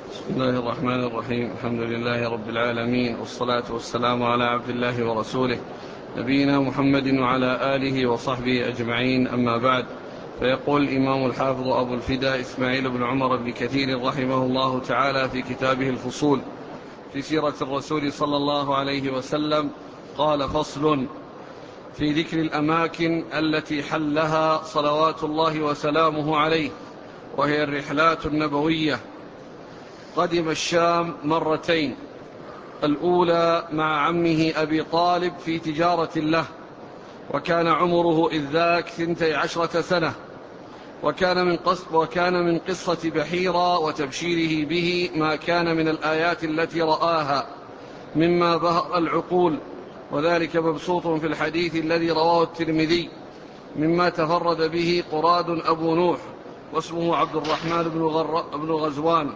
بسم الله الرحمن الرحيم. الحمد لله رب العالمين، والصلاة والسلام على عبد الله ورسوله نبينا محمد وعلى آله وصحبه أجمعين، أما بعد. فيقول الإمام الحافظ أبو الفداء إسماعيل بن عمر بن كثير رحمه الله تعالى في كتابه الفصول في سيرة الرسول صلى الله عليه وسلم قال: فصل في ذكر الأماكن التي حلها صلوات الله وسلامه عليه، وهي الرحلات النبوية. قدم الشام مرتين، الأولى مع عمه أبي طالب في تجارة له، وكان عمره إذ ذاك 12 سنة، وكان من قصة بحيرة وتبشيره به ما كان من الآيات التي رآها مما بهر العقول، وذلك مبسوط في الحديث الذي رواه الترمذي مما تفرد به قراد أبو نوح، واسمه عبد الرحمن بن غزوان،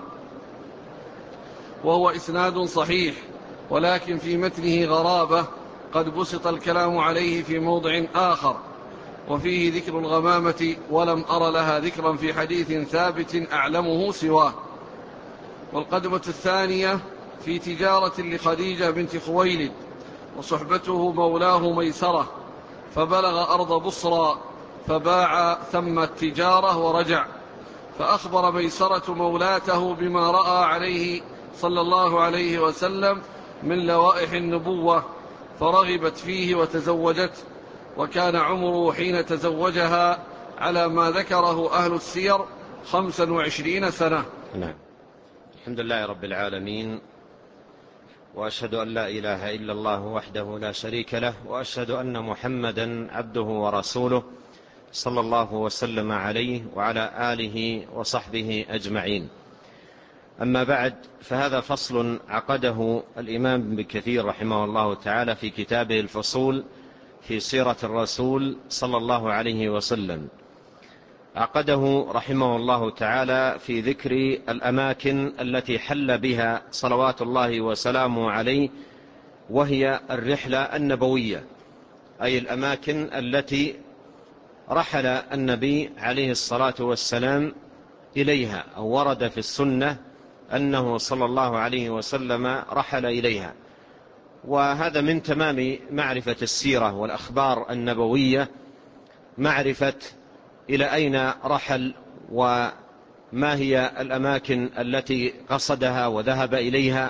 وهو إسناد صحيح، ولكن في متنه غرابة قد بسط الكلام عليه في موضع آخر، وفيه ذكر الغمامة ولم أر لها ذكرا في حديث ثابت أعلمه سواه. والقدمة الثانية في تجارة لخديجة بنت خويلد، وصحبته مولاه ميسرة، فبلغ أرض بصرى فباع ثم التجارة ورجع، فأخبر ميسرة مولاته بما رأى عليه صلى الله عليه وسلم من لوائح النبوة، فرغبت فيه وتزوجته، وكان عمره حين تزوجها على ما ذكره أهل السير 25 سنة. نعم. الحمد لله رب العالمين، وأشهد أن لا إله إلا الله وحده لا شريك له، وأشهد أن محمدا عبده ورسوله صلى الله وسلم عليه وعلى آله وصحبه أجمعين. أما بعد، فهذا فصل عقده الإمام ابن كثير رحمه الله تعالى في كتابه الفصول في سيرة الرسول صلى الله عليه وسلم. عقده رحمه الله تعالى في ذكر الأماكن التي حل بها صلوات الله وسلامه عليه، وهي الرحلة النبوية، أي الأماكن التي رحل النبي عليه الصلاة والسلام إليها، أو ورد في السنة أنه صلى الله عليه وسلم رحل إليها. وهذا من تمام معرفة السيرة والأخبار النبوية، معرفة إلى أين رحل وما هي الأماكن التي قصدها وذهب إليها،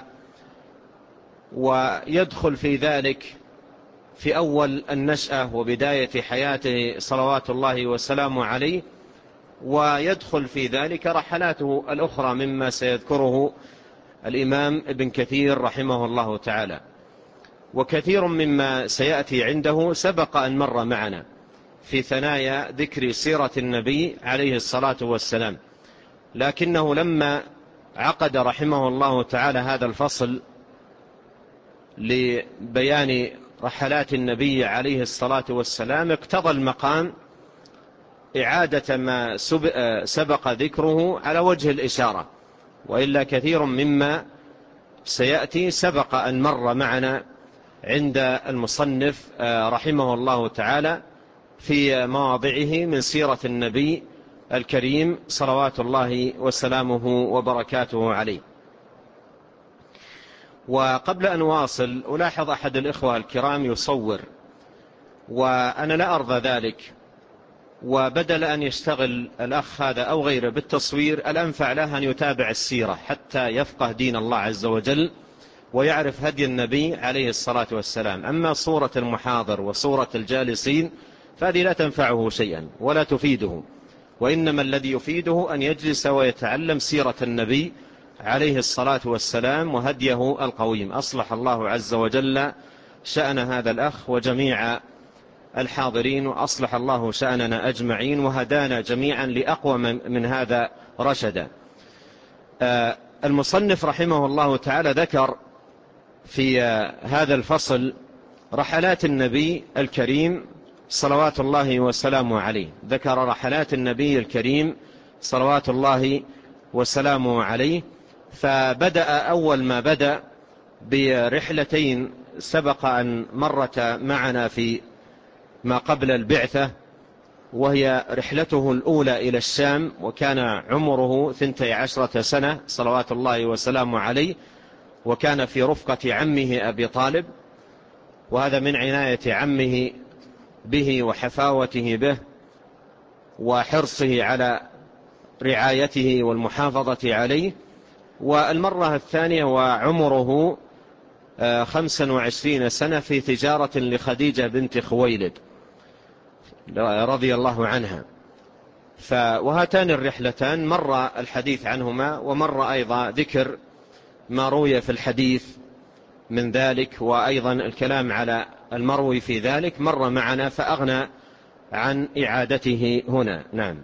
ويدخل في ذلك في أول النشأة وبداية حياته صلوات الله وسلامه عليه، ويدخل في ذلك رحلاته الأخرى مما سيذكره الإمام ابن كثير رحمه الله تعالى. وكثير مما سيأتي عنده سبق أن مر معنا في ثنايا ذكر سيرة النبي عليه الصلاة والسلام، لكنه لما عقد رحمه الله تعالى هذا الفصل لبيان رحلات النبي عليه الصلاة والسلام، اقتضى المقام إعادة ما سبق ذكره على وجه الإشارة، وإلا كثير مما سيأتي سبق أن مر معنا عند المصنف رحمه الله تعالى في مواضعه من سيرة النبي الكريم صلوات الله وسلامه وبركاته عليه. وقبل أن أواصل، ألاحظ أحد الإخوة الكرام يصور، وأنا لا أرضى ذلك، وبدل أن يشتغل الأخ هذا أو غيره بالتصوير، الأنفع له أن يتابع السيرة حتى يفقه دين الله عز وجل ويعرف هدي النبي عليه الصلاة والسلام. أما صورة المحاضر وصورة الجالسين فهذه لا تنفعه شيئا ولا تفيده، وإنما الذي يفيده أن يجلس ويتعلم سيرة النبي عليه الصلاة والسلام وهديه القويم. أصلح الله عز وجل شأن هذا الأخ وجميع الحاضرين، وأصلح الله شأننا أجمعين، وهدانا جميعا لأقوى من هذا رشدا. المصنف رحمه الله تعالى ذكر في هذا الفصل رحلات النبي الكريم صلوات الله وسلامه عليه، ذكر رحلات النبي الكريم صلوات الله وسلامه عليه. فبدأ أول ما بدأ برحلتين سبق أن مرت معنا في ما قبل البعثة، وهي رحلته الأولى إلى الشام، وكان عمره 12 سنة صلوات الله وسلامه عليه، وكان في رفقة عمه أبي طالب، وهذا من عناية عمه به وحفاوته به وحرصه على رعايته والمحافظة عليه. والمرة الثانية وعمره 25 سنة في تجارة لخديجة بنت خويلد رضي الله عنها. وهاتان الرحلتان مر الحديث عنهما، ومر أيضا ذكر ما روي في الحديث من ذلك، وأيضا الكلام على المروي في ذلك مر معنا، فأغنى عن إعادته هنا. نعم.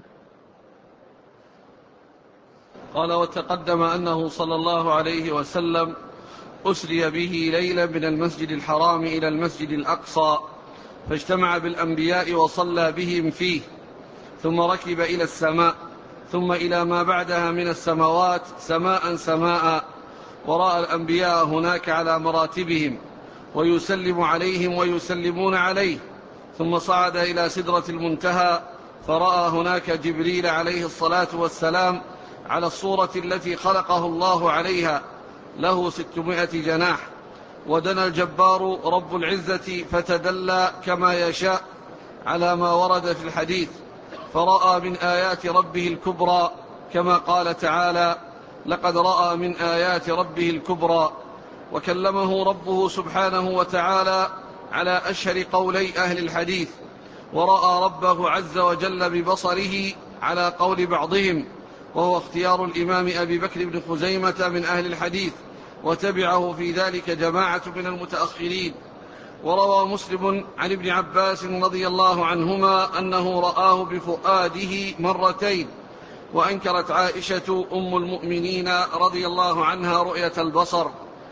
قال: وتقدم أنه صلى الله عليه وسلم أسري به ليلا من المسجد الحرام إلى المسجد الأقصى، فاجتمع بالأنبياء وصلى بهم فيه، ثم ركب إلى السماء، ثم إلى ما بعدها من السماوات سماء سماء، ورأى الأنبياء هناك على مراتبهم، ويسلم عليهم ويسلمون عليه، ثم صعد إلى سدرة المنتهى، فرأى هناك جبريل عليه الصلاة والسلام على الصورة التي خلقه الله عليها، له 600 جناح. ودنا الجبار رب العزة فتدلى كما يشاء على ما ورد في الحديث، فرأى من آيات ربه الكبرى، كما قال تعالى: لقد رأى من آيات ربه الكبرى. وكلمه ربه سبحانه وتعالى على أشهر قولي أهل الحديث، ورأى ربه عز وجل ببصره على قول بعضهم، وهو اختيار الإمام أبي بكر بن خزيمة من أهل الحديث، وتبعه في ذلك جماعة من المتأخرين. وروى مسلم عن ابن عباس رضي الله عنهما أنه رآه بفؤاده مرتين، وأنكرت عائشة أم المؤمنين رضي الله عنها رؤية البصر.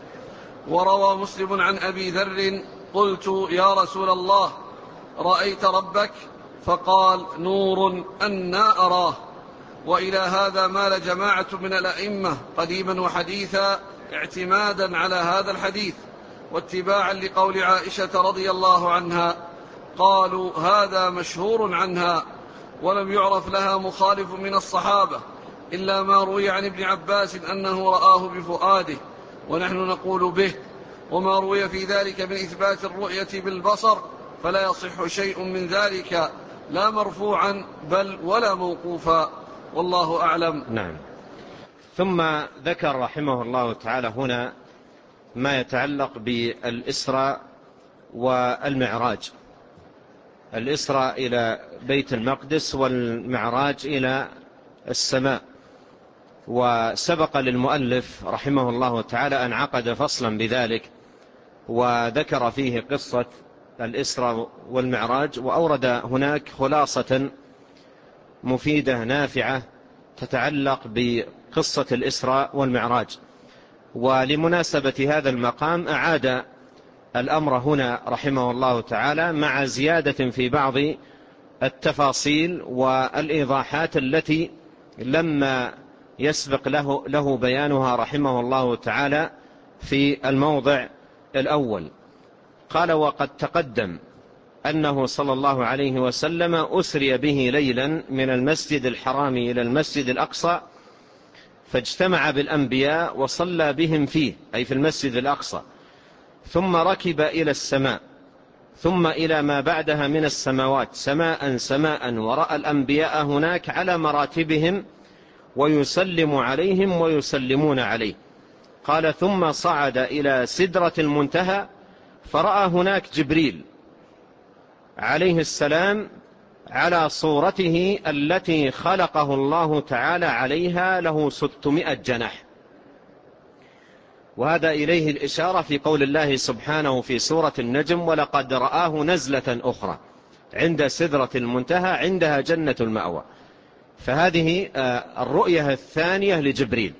وروى مسلم عن أبي ذر: قلت: يا رسول الله، رأيت ربك؟ فقال: نور أنا أراه. وإلى هذا مال جماعة من الأئمة قديما وحديثا اعتمادا على هذا الحديث واتباعا لقول عائشة رضي الله عنها. قالوا: هذا مشهور عنها، ولم يعرف لها مخالف من الصحابة إلا ما روي عن ابن عباس أنه رآه بفؤاده، ونحن نقول به. وما روي في ذلك من إثبات الرؤية بالبصر فلا يصح شيء من ذلك، لا مرفوعا بل ولا موقوفا، والله أعلم. نعم. ثم ذكر رحمه الله تعالى هنا ما يتعلق بالإسراء والمعراج، الإسراء إلى بيت المقدس والمعراج إلى السماء. وسبق للمؤلف رحمه الله تعالى أن عقد فصلا بذلك، وذكر فيه قصة الإسراء والمعراج، وأورد هناك خلاصة مفيدة نافعة تتعلق بقصة الإسراء والمعراج. ولمناسبة هذا المقام أعاد الأمر هنا رحمه الله تعالى مع زيادة في بعض التفاصيل والإيضاحات التي لما يسبق له بيانها رحمه الله تعالى في الموضع الأول. قال: وقد تقدم أنه صلى الله عليه وسلم أسري به ليلا من المسجد الحرام إلى المسجد الأقصى، فاجتمع بالأنبياء وصلى بهم فيه، أي في المسجد الأقصى، ثم ركب إلى السماء، ثم إلى ما بعدها من السماوات سماء سماء، ورأى الأنبياء هناك على مراتبهم، ويسلم عليهم ويسلمون عليه. قال: ثم صعد إلى سدرة المنتهى، فرأى هناك جبريل عليه السلام على صورته التي خلقه الله تعالى عليها، له 600 جناح. وهذا إليه الإشارة في قول الله سبحانه في سورة النجم: ولقد رآه نزلة أخرى عند سدرة المنتهى عندها جنة المأوى. فهذه الرؤية الثانية لجبريل.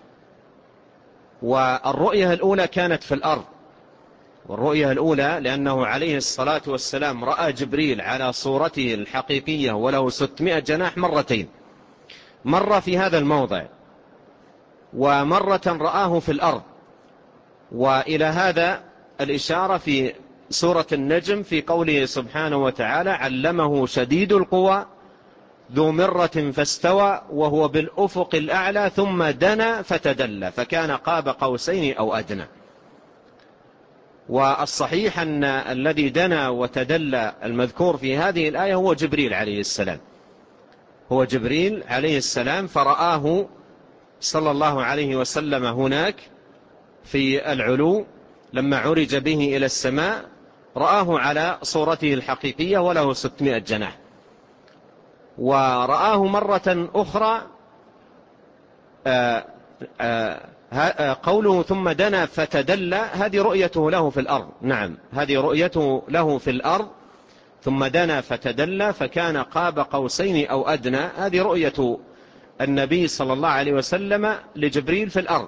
والرؤية الأولى كانت في الأرض، والرؤية الأولى لأنه عليه الصلاة والسلام رأى جبريل على صورته الحقيقية وله 600 جناح مرتين، مرة في هذا الموضع ومرة رآه في الأرض. وإلى هذا الإشارة في سورة النجم في قوله سبحانه وتعالى: علمه شديد القوى ذو مرة فاستوى وهو بالأفق الأعلى ثم دنا فتدلى فكان قاب قوسين أو أدنى. والصحيح أن الذي دنا وتدلى المذكور في هذه الآية هو جبريل عليه السلام، هو جبريل عليه السلام، فرآه صلى الله عليه وسلم هناك في العلو لما عرج به إلى السماء، رآه على صورته الحقيقية وله 600 جناح. ورآه مرة أخرى قوله ثم دنا فتدلى هذه رؤيته له في الأرض، نعم هذه رؤيته له في الأرض، ثم دنا فتدلى فكان قاب قوسين أو أدنى، هذه رؤية النبي صلى الله عليه وسلم لجبريل في الأرض.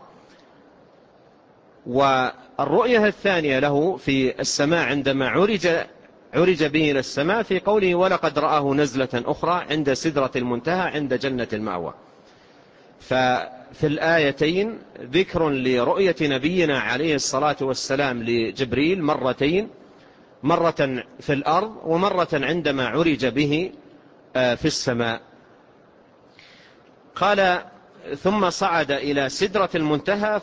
والرؤية الثانية له في السماء عندما عرج به إلى السماء في قوله ولقد رآه نزلة أخرى عند سدرة المنتهى عند جنة المأوى. ففي الآيتين ذكر لرؤية نبينا عليه الصلاة والسلام لجبريل مرتين، مرة في الأرض ومرة عندما عرج به في السماء. قال ثم صعد إلى سدرة المنتهى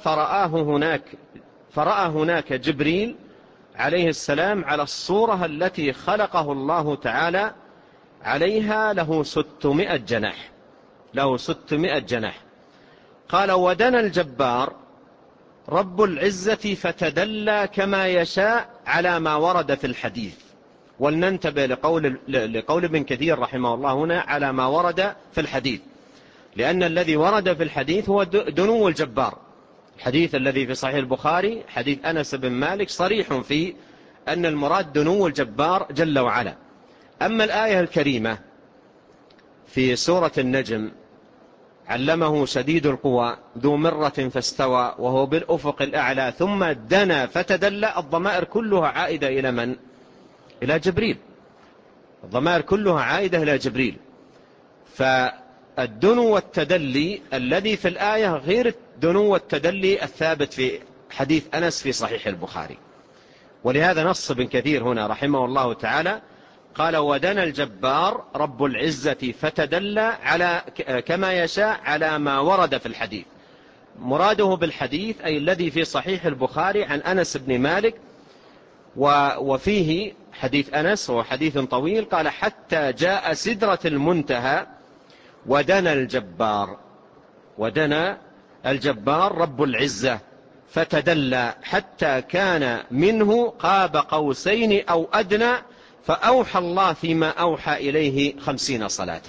فرأى هناك جبريل عليه السلام على الصورة التي خلقه الله تعالى عليها، له 600 جناح، له 600 جناح. قال ودنا الجبار رب العزة فتدلى كما يشاء على ما ورد في الحديث. ولننتبه لقول ابن كثير رحمه الله هنا على ما ورد في الحديث، لأن الذي ورد في الحديث هو دنو الجبار. الحديث الذي في صحيح البخاري حديث أنس بن مالك صريح في أن المراد دنو الجبار جل وعلا. أما الآية الكريمة في سورة النجم علمه شديد القوى ذو مرة فاستوى وهو بالأفق الأعلى ثم دنا فتدلى، الضمائر كلها عائدة إلى من؟ إلى جبريل، الضمائر كلها عائدة إلى جبريل. فالدنو والتدلي الذي في الآية غير الدنو والتدلي الثابت في حديث أنس في صحيح البخاري. ولهذا نص ابن كثير هنا رحمه الله تعالى قال ودنا الجبار رب العزة فتدلى على كما يشاء على ما ورد في الحديث. مراده بالحديث أي الذي في صحيح البخاري عن أنس بن مالك، وفيه حديث أنس وهو حديث طويل، قال حتى جاء سدرة المنتهى ودنا الجبار رب العزة فتدلى حتى كان منه قاب قوسين أو أدنى فأوحى الله فيما أوحى إليه 50 صلاة.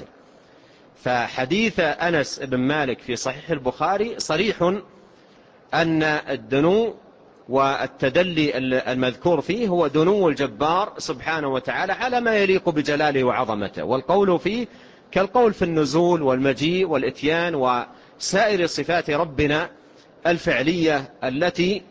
فحديث أنس بن مالك في صحيح البخاري صريح أن الدنو والتدلي المذكور فيه هو دنو الجبار سبحانه وتعالى على ما يليق بجلاله وعظمته، والقول فيه كالقول في النزول والمجيء والإتيان وسائر صفات ربنا الفعلية التي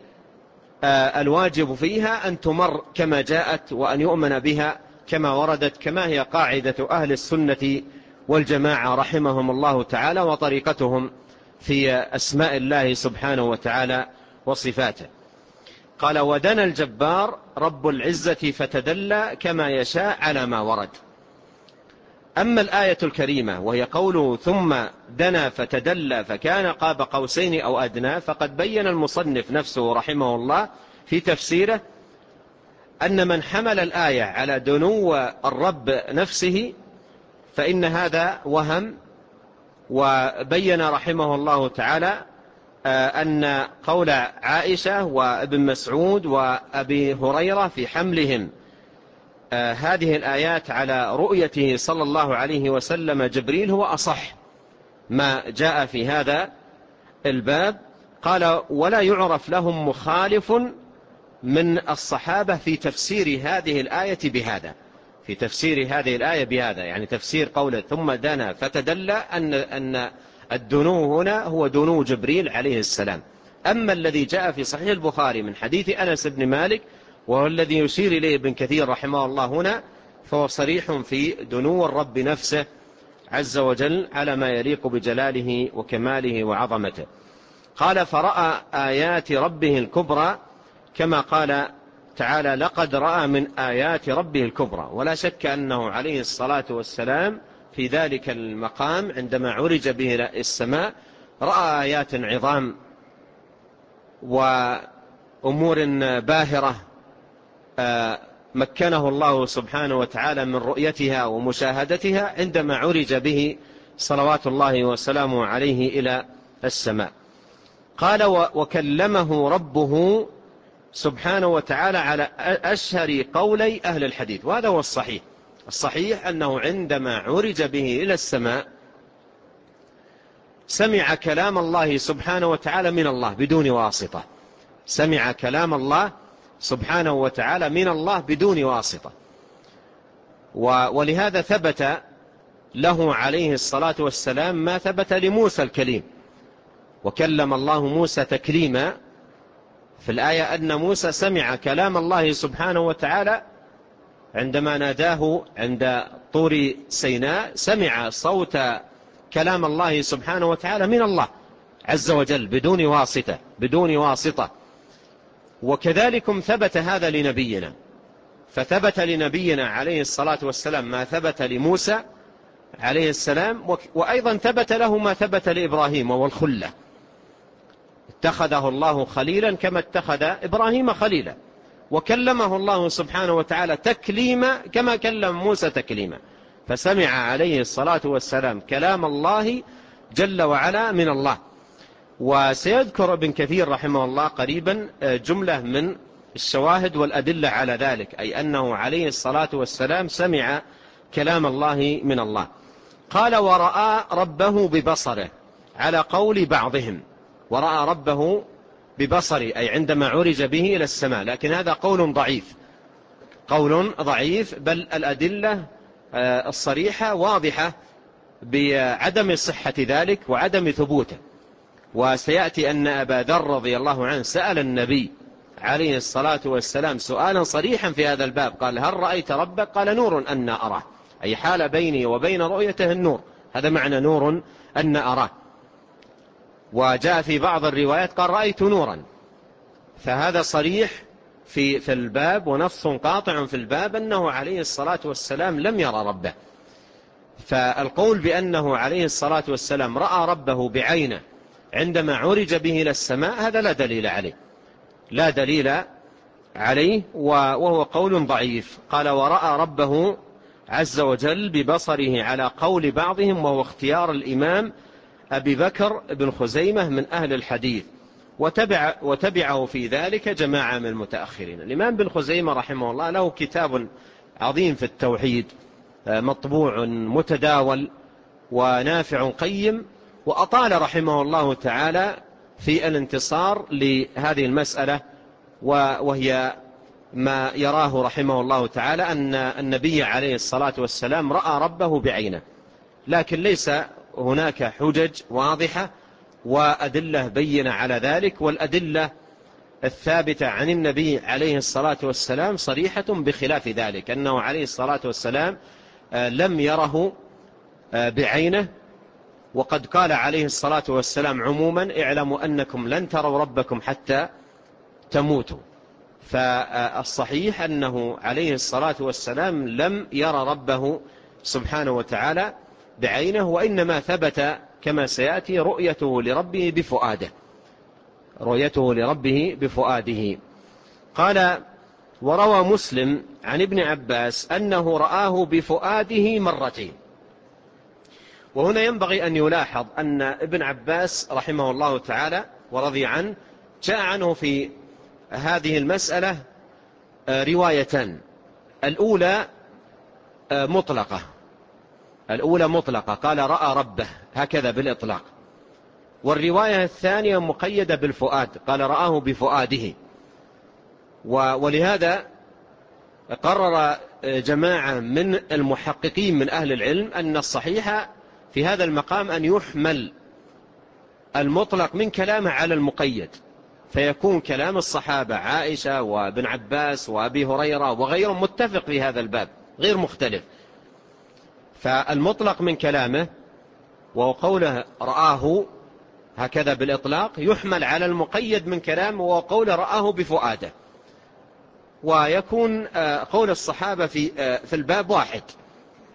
الواجب فيها أن تمر كما جاءت وأن يؤمن بها كما وردت، كما هي قاعدة أهل السنة والجماعة رحمهم الله تعالى وطريقتهم في أسماء الله سبحانه وتعالى وصفاته. قال ودنا الجبار رب العزة فتدلى كما يشاء على ما ورد. أما الآية الكريمة وهي قوله ثم دنا فتدلى فكان قاب قوسين أو أدنى، فقد بين المصنف نفسه رحمه الله في تفسيره أن من حمل الآية على دنو الرب نفسه فإن هذا وهم. وبين رحمه الله تعالى أن قول عائشة وابن مسعود وأبي هريرة في حملهم هذه الآيات على رؤيته صلى الله عليه وسلم جبريل هو أصح ما جاء في هذا الباب. قال ولا يعرف لهم مخالف من الصحابة في تفسير هذه الآية بهذا، في تفسير هذه الآية بهذا، يعني تفسير قوله ثم دنا فتدلى أن الدنو هنا هو دنو جبريل عليه السلام. أما الذي جاء في صحيح البخاري من حديث أنس بن مالك وهو الذي يشير إليه ابن كثير رحمه الله هنا، فهو صريح في دنو الرب نفسه عز وجل على ما يليق بجلاله وكماله وعظمته. قال فرأى آيات ربه الكبرى كما قال تعالى لقد رأى من آيات ربه الكبرى. ولا شك أنه عليه الصلاة والسلام في ذلك المقام عندما عرج به إلى السماء رأى آيات عظام وأمور باهرة مكنه الله سبحانه وتعالى من رؤيتها ومشاهدتها عندما عرج به صلوات الله وسلامه عليه إلى السماء. قال وكلمه ربه سبحانه وتعالى على أشهر قولي أهل الحديث، وهذا هو الصحيح. الصحيح أنه عندما عرج به إلى السماء سمع كلام الله سبحانه وتعالى من الله بدون واسطة، سمع كلام الله سبحانه وتعالى من الله بدون واسطة. ولهذا ثبت له عليه الصلاة والسلام ما ثبت لموسى الكليم، وكلم الله موسى تكليما في الآية أن موسى سمع كلام الله سبحانه وتعالى عندما ناداه عند طور سيناء، سمع صوت كلام الله سبحانه وتعالى من الله عز وجل بدون واسطة. وكذلكم ثبت هذا لنبينا، فثبت لنبينا عليه الصلاة والسلام ما ثبت لموسى عليه السلام، وأيضا ثبت له ما ثبت لإبراهيم والخلة، اتخذه الله خليلا كما اتخذ إبراهيم خليلا، وكلمه الله سبحانه وتعالى تكليما كما كلم موسى تكليما. فسمع عليه الصلاة والسلام كلام الله جل وعلا من الله. وسيذكر ابن كثير رحمه الله قريبا جملة من الشواهد والأدلة على ذلك، أي أنه عليه الصلاة والسلام سمع كلام الله من الله. قال ورأى ربه ببصره على قول بعضهم، ورأى ربه ببصره أي عندما عرج به إلى السماء، لكن هذا قول ضعيف، بل الأدلة الصريحة واضحة بعدم صحة ذلك وعدم ثبوته. وسيأتي أن أبا ذر رضي الله عنه سأل النبي عليه الصلاة والسلام سؤالا صريحا في هذا الباب، قال هل رأيت ربك؟ قال نور أن أراه، أي حال بيني وبين رؤيته النور، هذا معنى نور أن أراه. وجاء في بعض الروايات قال رأيت نورا، فهذا صريح في الباب ونص قاطع في الباب أنه عليه الصلاة والسلام لم يرى ربه. فالقول بأنه عليه الصلاة والسلام رأى ربه بعينه عندما عرج به إلى السماء هذا لا دليل عليه وهو قول ضعيف. قال ورأى ربه عز وجل ببصره على قول بعضهم، وهو اختيار الإمام أبي بكر بن خزيمة من أهل الحديث، وتبعه في ذلك جماعة من المتأخرين. الإمام بن خزيمة رحمه الله له كتاب عظيم في التوحيد مطبوع متداول ونافع قيم، وأطال رحمه الله تعالى في الانتصار لهذه المسألة، وهي ما يراه رحمه الله تعالى أن النبي عليه الصلاة والسلام رأى ربه بعينه، لكن ليس هناك حجج واضحة وأدلة بينة على ذلك، والأدلة الثابتة عن النبي عليه الصلاة والسلام صريحة بخلاف ذلك، أنه عليه الصلاة والسلام لم يره بعينه. وقد قال عليه الصلاة والسلام عموما اعلموا أنكم لن تروا ربكم حتى تموتوا. فالصحيح أنه عليه الصلاة والسلام لم يرى ربه سبحانه وتعالى بعينه، وإنما ثبت كما سيأتي رؤيته لربه بفؤاده. قال وروى مسلم عن ابن عباس أنه رآه بفؤاده مرتين. وهنا ينبغي أن يلاحظ أن ابن عباس رحمه الله تعالى ورضي عنه جاء عنه في هذه المسألة روايتان، الأولى مطلقة قال رأى ربه هكذا بالإطلاق، والرواية الثانية مقيدة بالفؤاد قال رآه بفؤاده. ولهذا قرر جماعة من المحققين من أهل العلم أن الصحيح في هذا المقام أن يحمل المطلق من كلامه على المقيد، فيكون كلام الصحابة عائشة وابن عباس وأبي هريرة وغيرهم متفق في هذا الباب غير مختلف. فالمطلق من كلامه وهو قوله رآه هكذا بالإطلاق يحمل على المقيد من كلامه وهو قوله رآه بفؤاده، ويكون قول الصحابة في الباب واحد،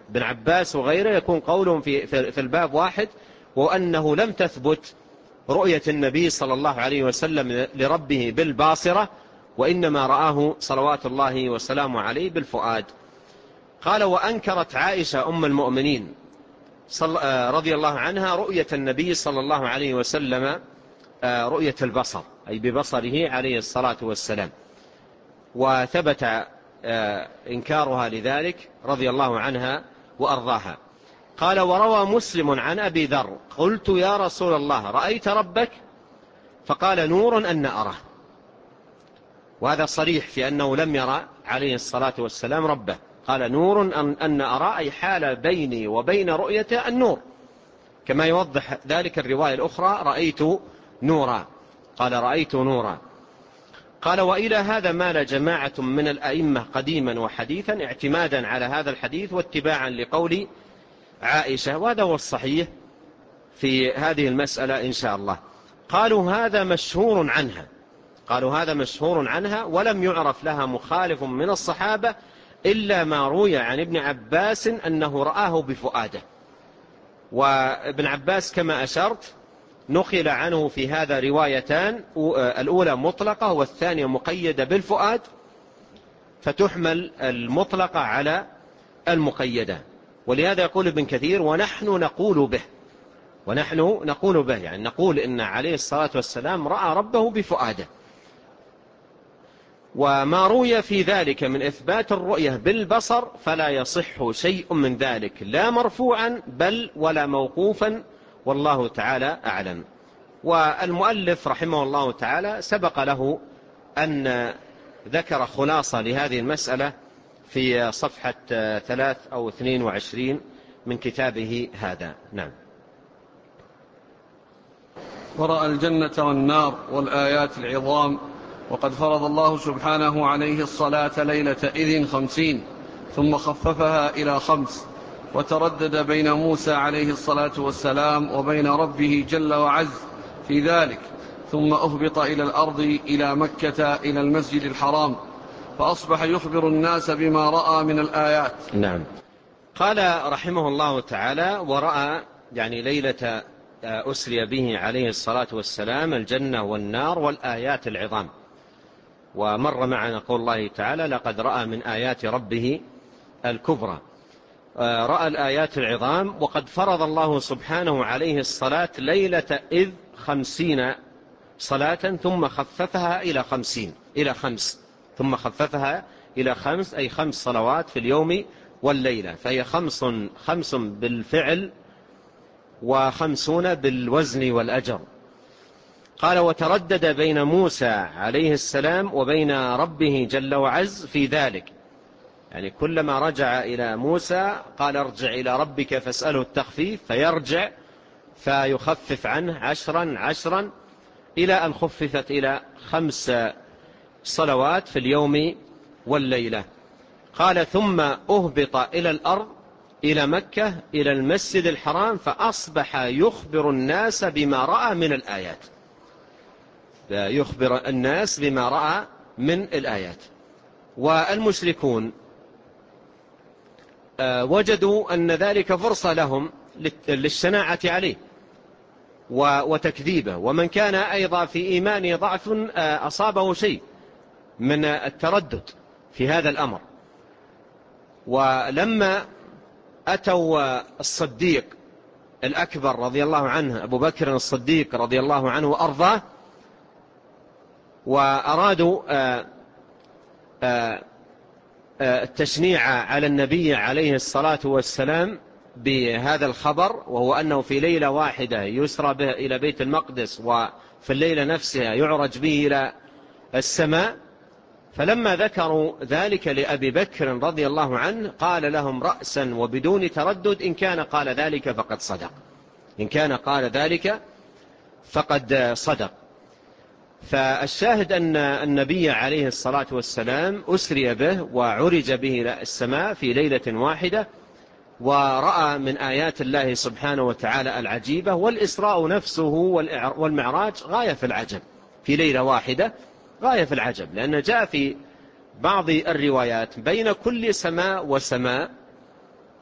ابن عباس وغيره يكون قولهم في الباب واحد، وأنه لم تثبت رؤية النبي صلى الله عليه وسلم لربه بالباصرة، وإنما رآه صلوات الله وسلامه عليه بالفؤاد. قال: وأنكرت عائشة أم المؤمنين رضي الله عنها رؤية النبي صلى الله عليه وسلم رؤية البصر، أي ببصره عليه الصلاة والسلام، وثبت إنكارها لذلك رضي الله عنها وأرضاها. قال: وروى مسلم عن أبي ذر: قلت يا رسول الله رأيت ربك؟ فقال: نور أن أراه. وهذا صريح في أنه لم يرى عليه الصلاة والسلام ربه. قال: نور أن أرى، أي حال بيني وبين رؤيته النور، كما يوضح ذلك الرواية الأخرى: رأيت نورا. قال: رأيت نورا. قال: وإلى هذا مال جماعة من الأئمة قديما وحديثا اعتمادا على هذا الحديث واتباعا لقول عائشة، وهذا هو الصحيح في هذه المسألة إن شاء الله. قالوا: هذا مشهور عنها، قالوا هذا مشهور عنها، ولم يعرف لها مخالف من الصحابة إلا ما روي عن ابن عباس أنه رآه بفؤاده. وابن عباس كما أشرت نقل عنه في هذا روايتان، الأولى مطلقة والثانية مقيدة بالفؤاد، فتحمل المطلقة على المقيدة. ولهذا يقول ابن كثير: ونحن نقول به، ونحن نقول به، يعني نقول إن عليه الصلاة والسلام رأى ربه بفؤاده. وما روي في ذلك من إثبات الرؤية بالبصر فلا يصح شيء من ذلك، لا مرفوعا بل ولا موقوفا، والله تعالى أعلم. والمؤلف رحمه الله تعالى سبق له أن ذكر خلاصة لهذه المسألة في صفحة 3 أو 22 من كتابه هذا. نعم. ورأى الجنة والنار والآيات العظام، وقد فرض الله سبحانه عليه الصلاة ليلة إذن 50 ثم خففها إلى 5، وتردد بين موسى عليه الصلاة والسلام وبين ربه جل وعز في ذلك، ثم أهبط إلى الأرض إلى مكة إلى المسجد الحرام، فأصبح يخبر الناس بما رأى من الآيات. نعم. قال رحمه الله تعالى: ورأى يعني ليلة أسري به عليه الصلاة والسلام الجنة والنار والآيات العظام. ومر معنا قول الله تعالى: لقد رأى من آيات ربه الكبرى. رأى الآيات العظام، وقد فرض الله سبحانه عليه الصلاة ليلة إذ 50 صلاة ثم خففها إلى 5 ثم خففها إلى 5، أي 5 صلوات في اليوم والليلة، فهي 5 بالفعل و50 بالوزن والأجر. قال: وتردد بين موسى عليه السلام وبين ربه جل وعز في ذلك، يعني كلما رجع إلى موسى قال: ارجع إلى ربك فاسأله التخفيف، فيرجع فيخفف عنه 10 إلى أن خففت إلى 5 صلوات في اليوم والليلة. قال: ثم أهبط إلى الأرض إلى مكة إلى المسجد الحرام، فأصبح يخبر الناس بما رأى من الآيات، يخبر الناس بما رأى من الآيات. والمشركون وجدوا أن ذلك فرصة لهم للشناعة عليه وتكذيبه، ومن كان أيضا في إيمانه ضعف أصابه شيء من التردد في هذا الأمر. ولما أتوا الصديق الأكبر رضي الله عنه أبو بكر الصديق رضي الله عنه وأرضاه، وأرادوا التشنيع على النبي عليه الصلاة والسلام بهذا الخبر، وهو أنه في ليلة واحدة يسرى به إلى بيت المقدس، وفي الليلة نفسها يعرج به إلى السماء، فلما ذكروا ذلك لأبي بكر رضي الله عنه قال لهم رأسا وبدون تردد: إن كان قال ذلك فقد صدق، إن كان قال ذلك فقد صدق. فالشاهد أن النبي عليه الصلاة والسلام أسري به وعرج به إلى السماء في ليلة واحدة، ورأى من آيات الله سبحانه وتعالى العجيبة. والإسراء نفسه والمعراج غاية في العجب في ليلة واحدة، غاية في العجب، لأن جاء في بعض الروايات بين كل سماء وسماء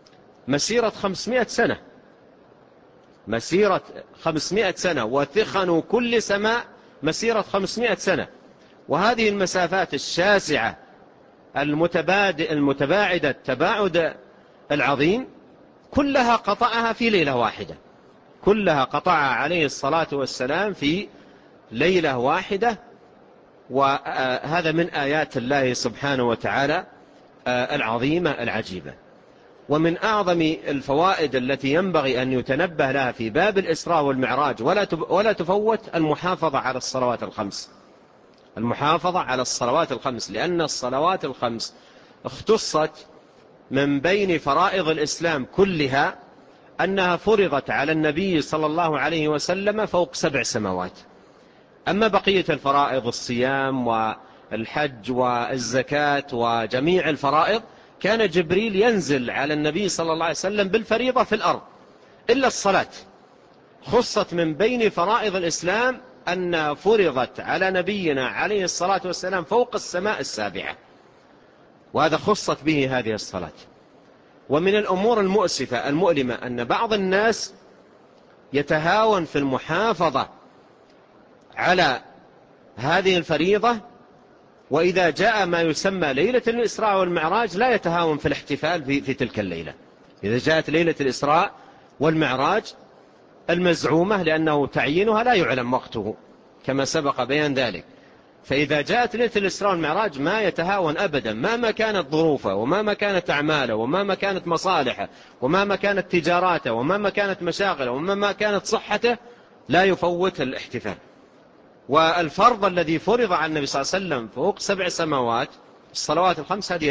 مسيرة 500 سنة، مسيرة 500 سنة، وثخن كل سماء مسيرة 500 سنة. وهذه المسافات الشاسعة المتباعدة التباعد العظيم كلها قطعها في ليلة واحدة، كلها قطعها عليه الصلاة والسلام في ليلة واحدة. وهذا من آيات الله سبحانه وتعالى العظيمة العجيبة. ومن أعظم الفوائد التي ينبغي أن يتنبه لها في باب الإسراء والمعراج ولا تفوت المحافظة على الصلوات الخمس، المحافظة على الصلوات الخمس، لأن الصلوات الخمس اختصت من بين فرائض الإسلام كلها أنها فرضت على النبي صلى الله عليه وسلم فوق 7 سماوات. أما بقية الفرائض الصيام والحج والزكاة وجميع الفرائض كان جبريل ينزل على النبي صلى الله عليه وسلم بالفريضة في الأرض، إلا الصلاة خصت من بين فرائض الإسلام أن فرضت على نبينا عليه الصلاة والسلام فوق السماء السابعة، وهذا خصت به هذه الصلاة. ومن الأمور المؤسفة المؤلمة أن بعض الناس يتهاون في المحافظة على هذه الفريضة، وإذا جاء ما يسمى ليلة الإسراء والمعراج لا يتهاون في الاحتفال في تلك الليلة. إذا جاءت ليلة الإسراء والمعراج المزعومة، لأنه تعيينها لا يعلم وقته كما سبق بيان ذلك، فإذا جاءت ليلة الإسراء والمعراج ما يتهاون أبدا، مهما كانت ظروفه ومهما كانت أعماله ومهما كانت مصالحه ومهما كانت تجاراته ومهما كانت مشاغله ومهما كانت صحته لا يفوت الاحتفال. والفرض الذي فرض على النبي صلى الله عليه وسلم فوق 7 سماوات الصلوات الخمس هذه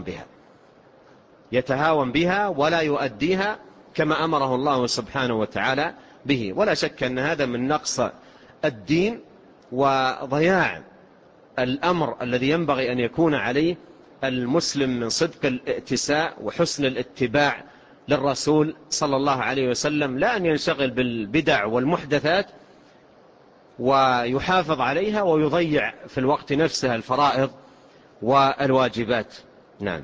يتهاون بها ولا يؤديها كما أمره الله سبحانه وتعالى به. ولا شك أن هذا من نقص الدين وضياع الأمر الذي ينبغي أن يكون عليه المسلم من صدق الائتساء وحسن الاتباع للرسول صلى الله عليه وسلم، لا أن ينشغل بالبدع والمحدثات ويحافظ عليها ويضيع في الوقت نفسه الفرائض والواجبات. نعم.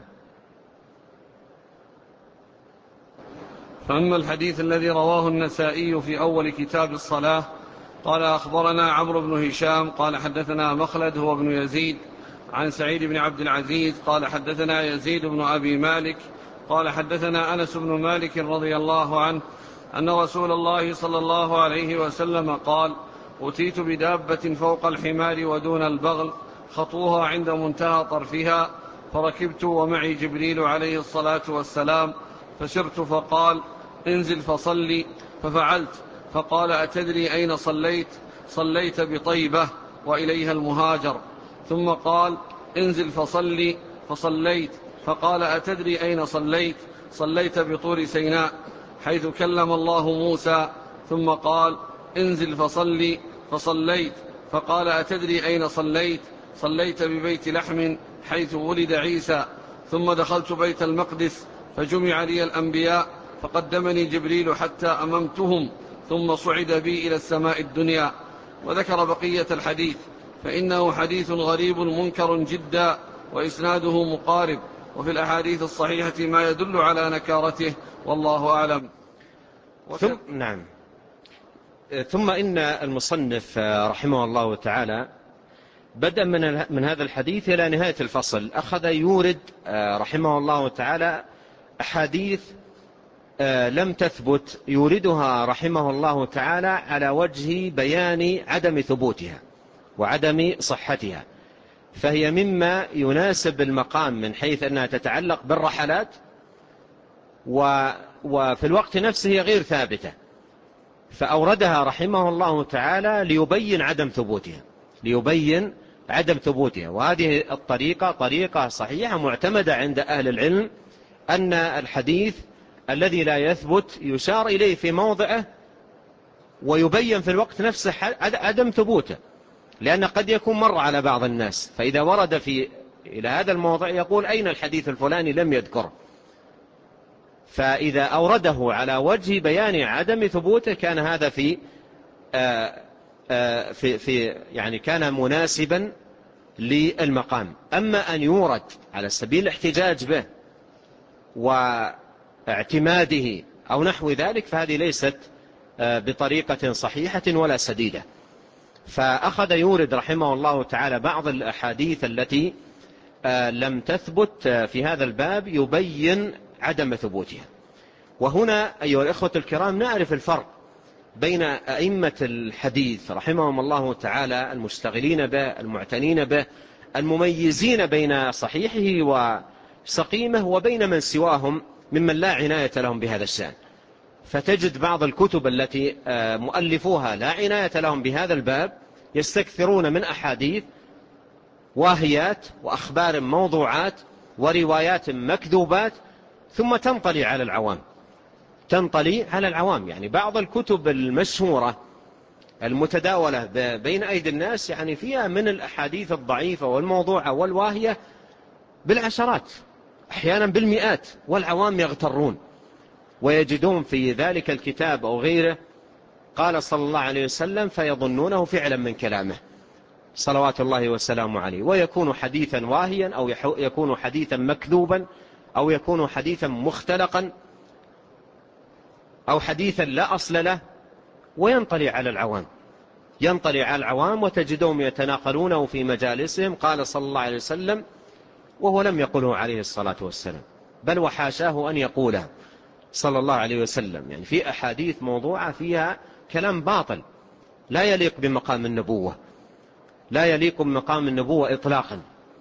فأما الحديث الذي رواه النسائي في أول كتاب الصلاة قال أخبرنا عمرو بن هشام قال حدثنا مخلد هو بن يزيد عن سعيد بن عبد العزيز قال حدثنا يزيد بن أبي مالك قال حدثنا أنس بن مالك رضي الله عنه أن رسول الله صلى الله عليه وسلم قال: أتيت بدابة فوق الحمار ودون البغل خطوها عند منتهى طرفها، فركبت ومعي جبريل عليه الصلاة والسلام، فسرت فقال: انزل فصلي، ففعلت، فقال: أتدري أين صليت؟ صليت بطيبة وإليها المهاجر. ثم قال: انزل فصلي، فصليت، فقال: أتدري أين صليت؟ صليت بطور سيناء حيث كلم الله موسى. ثم قال: انزل فصلي، فصليت، فقال: أتدري أين صليت؟ صليت ببيت لحم حيث ولد عيسى. ثم دخلت بيت المقدس فجمع لي الأنبياء فقدمني جبريل حتى أممتهم، ثم صعد بي إلى السماء الدنيا. وذكر بقية الحديث، فإنه حديث غريب منكر جدا وإسناده مقارب، وفي الأحاديث الصحيحة ما يدل على نكارته، والله أعلم. نعم. ثم إن المصنف رحمه الله تعالى بدأ من هذا الحديث إلى نهاية الفصل أخذ يورد رحمه الله تعالى أحاديث لم تثبت، يوردها رحمه الله تعالى على وجه بيان عدم ثبوتها وعدم صحتها، فهي مما يناسب المقام من حيث أنها تتعلق بالرحلات وفي الوقت نفسه هي غير ثابتة، فأوردها رحمه الله تعالى ليبين عدم ثبوتها. وهذه الطريقة طريقة صحيحة معتمدة عند أهل العلم، أن الحديث الذي لا يثبت يشار إليه في موضعه ويبين في الوقت نفسه عدم ثبوته، لأن قد يكون مر على بعض الناس، فإذا ورد إلى هذا الموضع يقول: أين الحديث الفلاني؟ لم يذكره. فإذا أورده على وجه بيان عدم ثبوته كان هذا في يعني كان مناسبا للمقام. أما أن يورد على سبيل الاحتجاج به اعتماده أو نحو ذلك، فهذه ليست بطريقة صحيحة ولا سديدة. فأخذ يورد رحمه الله تعالى بعض الأحاديث التي لم تثبت في هذا الباب يبين عدم ثبوتها. وهنا أيها الإخوة الكرام نعرف الفرق بين أئمة الحديث رحمهم الله تعالى المشتغلين به المعتنين به المميزين بين صحيحه وسقيمه، وبين من سواهم ممن لا عناية لهم بهذا الشأن. فتجد بعض الكتب التي مؤلفوها لا عناية لهم بهذا الباب يستكثرون من أحاديث واهيات وأخبار موضوعات وروايات مكذوبات، ثم تنطلي على العوام. يعني بعض الكتب المشهورة المتداولة بين أيدي الناس يعني فيها من الأحاديث الضعيفة والموضوعة والواهية بالعشرات أحيانا بالمئات، والعوام يغترون ويجدون في ذلك الكتاب أو غيره قال صلى الله عليه وسلم فيظنونه فعلا من كلامه صلوات الله وسلامه عليه، ويكون حديثا واهيا أو يكون حديثا مكذوبا أو يكون حديثا مختلقا أو حديثا لا أصل له، وينطلي على العوام وتجدهم يتناقلونه في مجالسهم قال صلى الله عليه وسلم وهو لم يقله عليه الصلاة والسلام، بل وحاشاه أن يقوله صلى الله عليه وسلم. يعني في أحاديث موضوعة فيها كلام باطل لا يليق بمقام النبوة إطلاقا.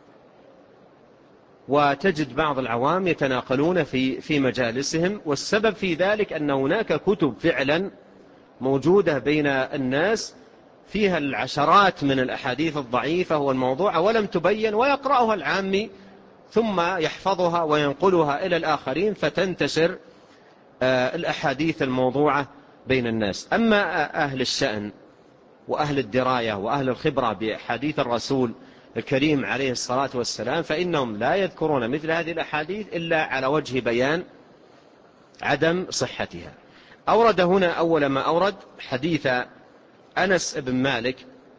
وتجد بعض العوام يتناقلون في مجالسهم، والسبب في ذلك أن هناك كتب فعلا موجودة بين الناس فيها العشرات من الأحاديث الضعيفة والموضوعة ولم تبين، ويقرأها العامي ثم يحفظها وينقلها إلى الآخرين فتنتشر الأحاديث الموضوعة بين الناس. أما أهل الشأن وأهل الدراية وأهل الخبرة بحديث الرسول الكريم عليه الصلاة والسلام فإنهم لا يذكرون مثل هذه الأحاديث إلا على وجه بيان عدم صحتها. أورد هنا أول ما أورد حديث أنس بن مالك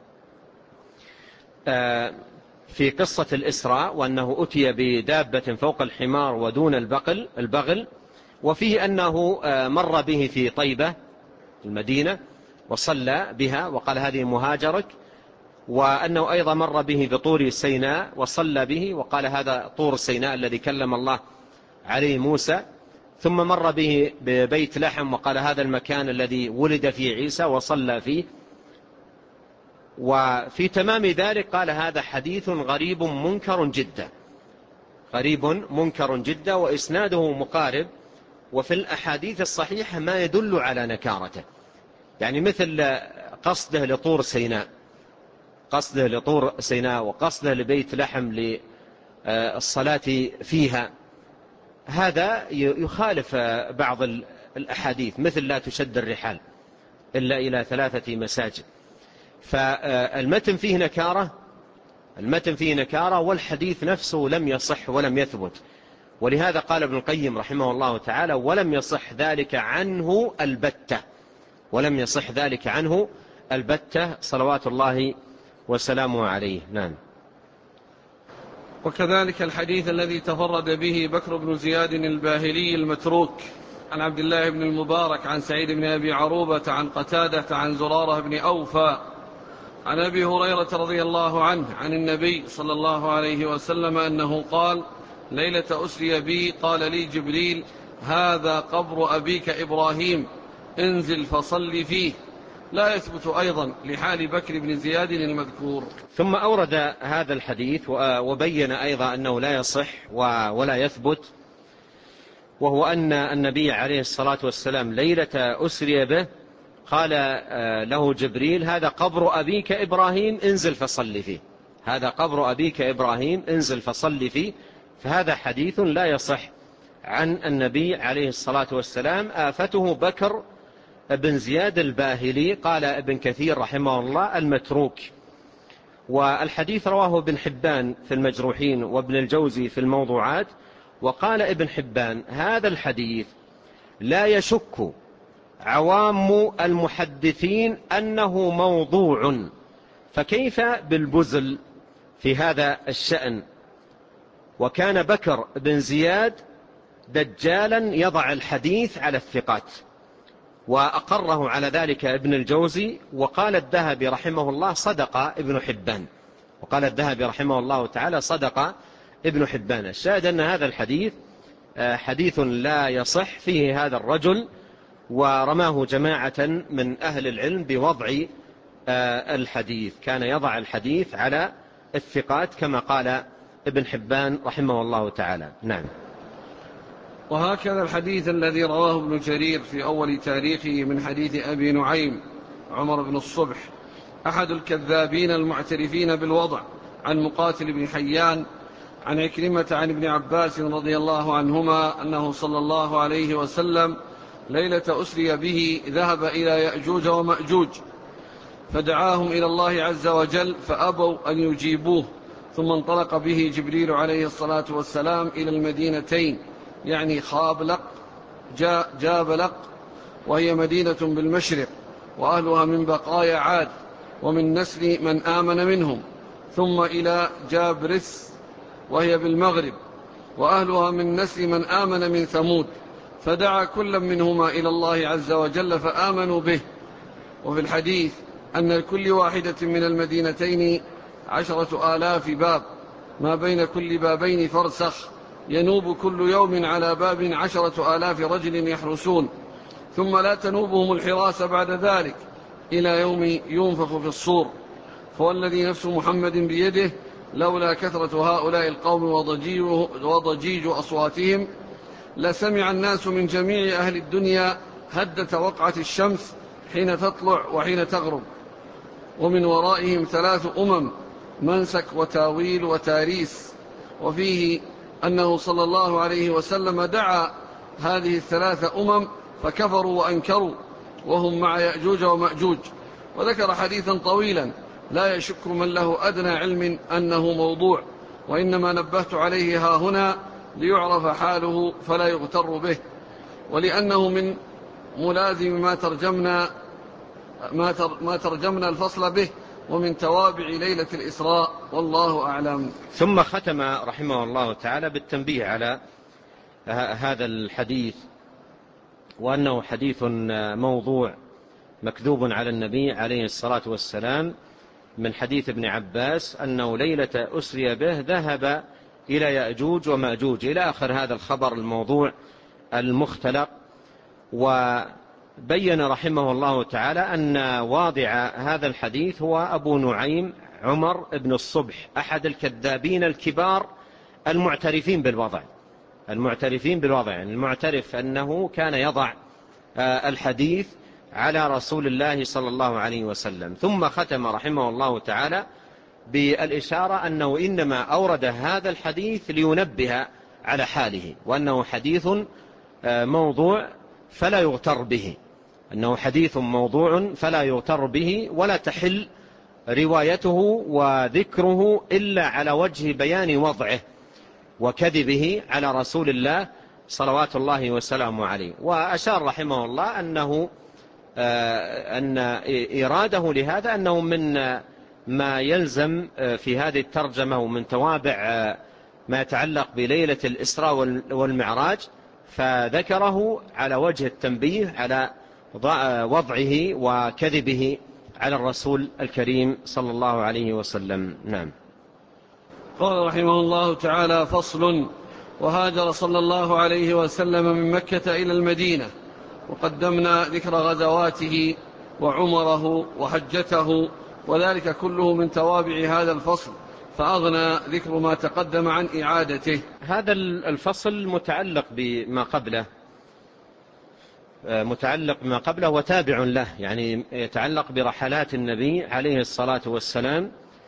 في قصة الإسراء، وأنه أتي بدابة فوق الحمار ودون البغل، وفيه أنه مر به في طيبة المدينة وصلى بها وقال هذه مهاجرك، وأنه أيضا مر به بطور سيناء وصلى به وقال هذا طور سيناء الذي كلم الله عليه موسى، ثم مر به ببيت لحم وقال هذا المكان الذي ولد فيه عيسى وصلى فيه. وفي تمام ذلك قال هذا حديث غريب منكر جدا وإسناده مقارب، وفي الأحاديث الصحيحة ما يدل على نكارته، يعني مثل قصده لطور سيناء وقصده لبيت لحم للصلاة فيها، هذا يخالف بعض الأحاديث مثل لا تشد الرحال إلا إلى 3 مساجد. فالمتن فيه نكارة والحديث نفسه لم يصح ولم يثبت، ولهذا قال ابن القيم رحمه الله تعالى ولم يصح ذلك عنه البتة صلوات الله وسلامه عليه. نعم. وكذلك الحديث الذي تفرد به بكر بن زياد الباهلي المتروك عن عبد الله بن المبارك عن سعيد بن أبي عروبة عن قتادة عن زرارة بن أوفى عن أبي هريرة رضي الله عنه عن النبي صلى الله عليه وسلم أنه قال ليلة أسري بي قال لي جبريل هذا قبر أبيك إبراهيم انزل فصل فيه، لا يثبت أيضا لحال بكر بن زياد المذكور. ثم أورد هذا الحديث وبين أيضا أنه لا يصح ولا يثبت، وهو أن النبي عليه الصلاة والسلام ليلة أسري به قال له جبريل هذا قبر أبيك إبراهيم انزل فصل فيه، فهذا حديث لا يصح عن النبي عليه الصلاة والسلام. آفته بكر بن زياد الباهلي، قال ابن كثير رحمه الله المتروك. والحديث رواه ابن حبان في المجروحين وابن الجوزي في الموضوعات، وقال ابن حبان هذا الحديث لا يشك عوام المحدثين أنه موضوع، فكيف بالبزل في هذا الشأن؟ وكان بكر بن زياد دجالا يضع الحديث على الثقات، وأقره على ذلك ابن الجوزي. وقال الذهبي رحمه الله صدق ابن حبان، وقال الذهبي رحمه الله تعالى صدق ابن حبان. الشاهد أن هذا الحديث حديث لا يصح فيه هذا الرجل، ورماه جماعة من أهل العلم بوضع الحديث، كان يضع الحديث على الثقات كما قال ابن حبان رحمه الله تعالى. نعم. وهكذا الحديث الذي رواه ابن جرير في أول تاريخه من حديث أبي نعيم عمر بن الصبح أحد الكذابين المعترفين بالوضع، عن مقاتل بن حيان عن عكرمة عن ابن عباس رضي الله عنهما أنه صلى الله عليه وسلم ليلة أسري به ذهب إلى يأجوج ومأجوج فدعاهم إلى الله عز وجل فأبوا أن يجيبوه، ثم انطلق به جبريل عليه الصلاة والسلام إلى المدينتين، يعني خابلق جابلق، وهي مدينة بالمشرق وأهلها من بقايا عاد ومن نسل من آمن منهم، ثم إلى جابرس وهي بالمغرب وأهلها من نسل من آمن من ثمود، فدعا كل منهما إلى الله عز وجل فآمنوا به. وفي الحديث أن لكل واحدة من المدينتين 10,000 باب، ما بين كل بابين فرسخ، ينوب كل يوم على باب 10,000 رجل يحرسون، ثم لا تنوبهم الحراسة بعد ذلك إلى يوم ينفخ في الصور. فوالذي نفس محمد بيده لولا كثرة هؤلاء القوم وضجيج أصواتهم لسمع الناس من جميع أهل الدنيا هدة وقعة الشمس حين تطلع وحين تغرب، ومن ورائهم 3 منسك وتاويل وتاريس. وفيه أنه صلى الله عليه وسلم دعا هذه 3 فكفروا وأنكروا وهم مع يأجوج ومأجوج. وذكر حديثا طويلا لا يشك من له أدنى علم أنه موضوع، وإنما نبهت عليه ها هنا ليعرف حاله فلا يغتر به، ولأنه من ملازم ما ترجمنا الفصل به ومن توابع ليلة الإسراء، والله أعلم. ثم ختم رحمه الله تعالى بالتنبيه على هذا الحديث، وأنه حديث موضوع مكذوب على النبي عليه الصلاة والسلام، من حديث ابن عباس أنه ليلة أسري به ذهب إلى يأجوج ومأجوج إلى آخر هذا الخبر الموضوع المختلق. وبين رحمه الله تعالى أن واضع هذا الحديث هو أبو نعيم عمر بن الصبح، أحد الكذابين الكبار المعترفين بالوضع، يعني المعترف أنه كان يضع الحديث على رسول الله صلى الله عليه وسلم. ثم ختم رحمه الله تعالى بالإشارة أنه إنما أورد هذا الحديث لينبه على حاله، وأنه حديث موضوع فلا يغتر به، أنه حديث موضوع فلا يغتر به، ولا تحل روايته وذكره إلا على وجه بيان وضعه وكذبه على رسول الله صلوات الله وسلامه عليه. وأشار رحمه الله أن إراده لهذا أنه من ما يلزم في هذه الترجمة ومن توابع ما يتعلق بليلة الإسراء والمعراج، فذكره على وجه التنبيه على وضعه وكذبه على الرسول الكريم صلى الله عليه وسلم. نعم. قال رحمه الله تعالى: فصل. وهاجر صلى الله عليه وسلم من مكة إلى المدينة، وقدمنا ذكر غزواته وعمره وحجته، وذلك كله من توابع هذا الفصل، فأغنى ذكر ما تقدم عن إعادته. هذا الفصل متعلق بما قبله وتابع له، يعني يتعلق برحلات النبي عليه الصلاة والسلام.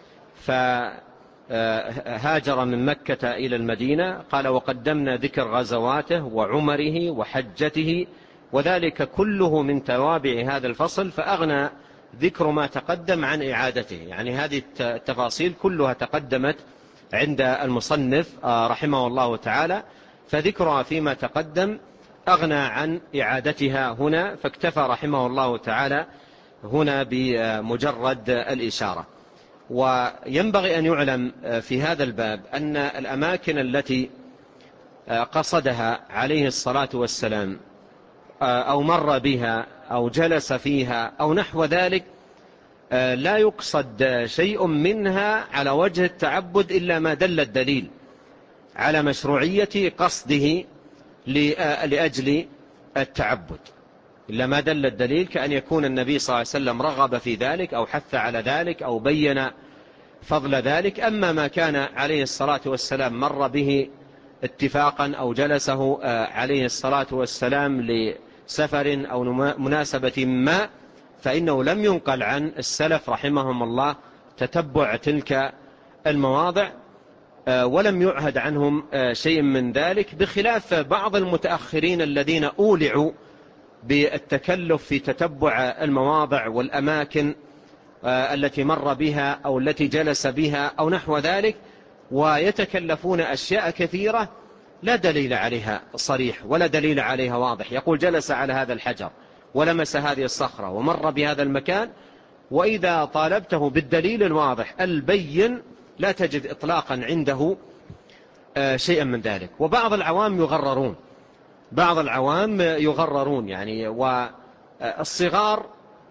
فهاجر من مكة إلى المدينة، قال: وقدمنا ذكر غزواته وعمره وحجته، وذلك كله من توابع هذا الفصل، فأغنى ذكر ما تقدم عن إعادته. يعني هذه التفاصيل كلها تقدمت عند المصنف رحمه الله تعالى، فذكرها فيما تقدم أغنى عن إعادتها هنا، فاكتفى رحمه الله تعالى هنا بمجرد الإشارة. وينبغي أن يعلم في هذا الباب أن الأماكن التي قصدها عليه الصلاة والسلام أو مر بها أو جلس فيها أو نحو ذلك، لا يقصد شيء منها على وجه التعبد إلا ما دل الدليل على مشروعية قصده لأجل التعبد، إلا ما دل الدليل، كأن يكون النبي صلى الله عليه وسلم رغب في ذلك أو حث على ذلك أو بين فضل ذلك. أما ما كان عليه الصلاة والسلام مر به اتفاقا أو جلسه عليه الصلاة والسلام لسفر أو مناسبة ما، فإنه لم ينقل عن السلف رحمهم الله تتبع تلك المواضع، ولم يعهد عنهم شيء من ذلك، بخلاف بعض المتأخرين الذين أولعوا بالتكلف في تتبع المواضع والأماكن التي مر بها أو التي جلس بها أو نحو ذلك، ويتكلفون أشياء كثيرة لا دليل عليها صريح ولا دليل عليها واضح. يقول جلس على هذا الحجر ولمس هذه الصخرة ومر بهذا المكان، وإذا طالبته بالدليل الواضح البين لا تجد إطلاقا عنده شيئا من ذلك. وبعض العوام يغررون، بعض العوام يغررون يعني، والصغار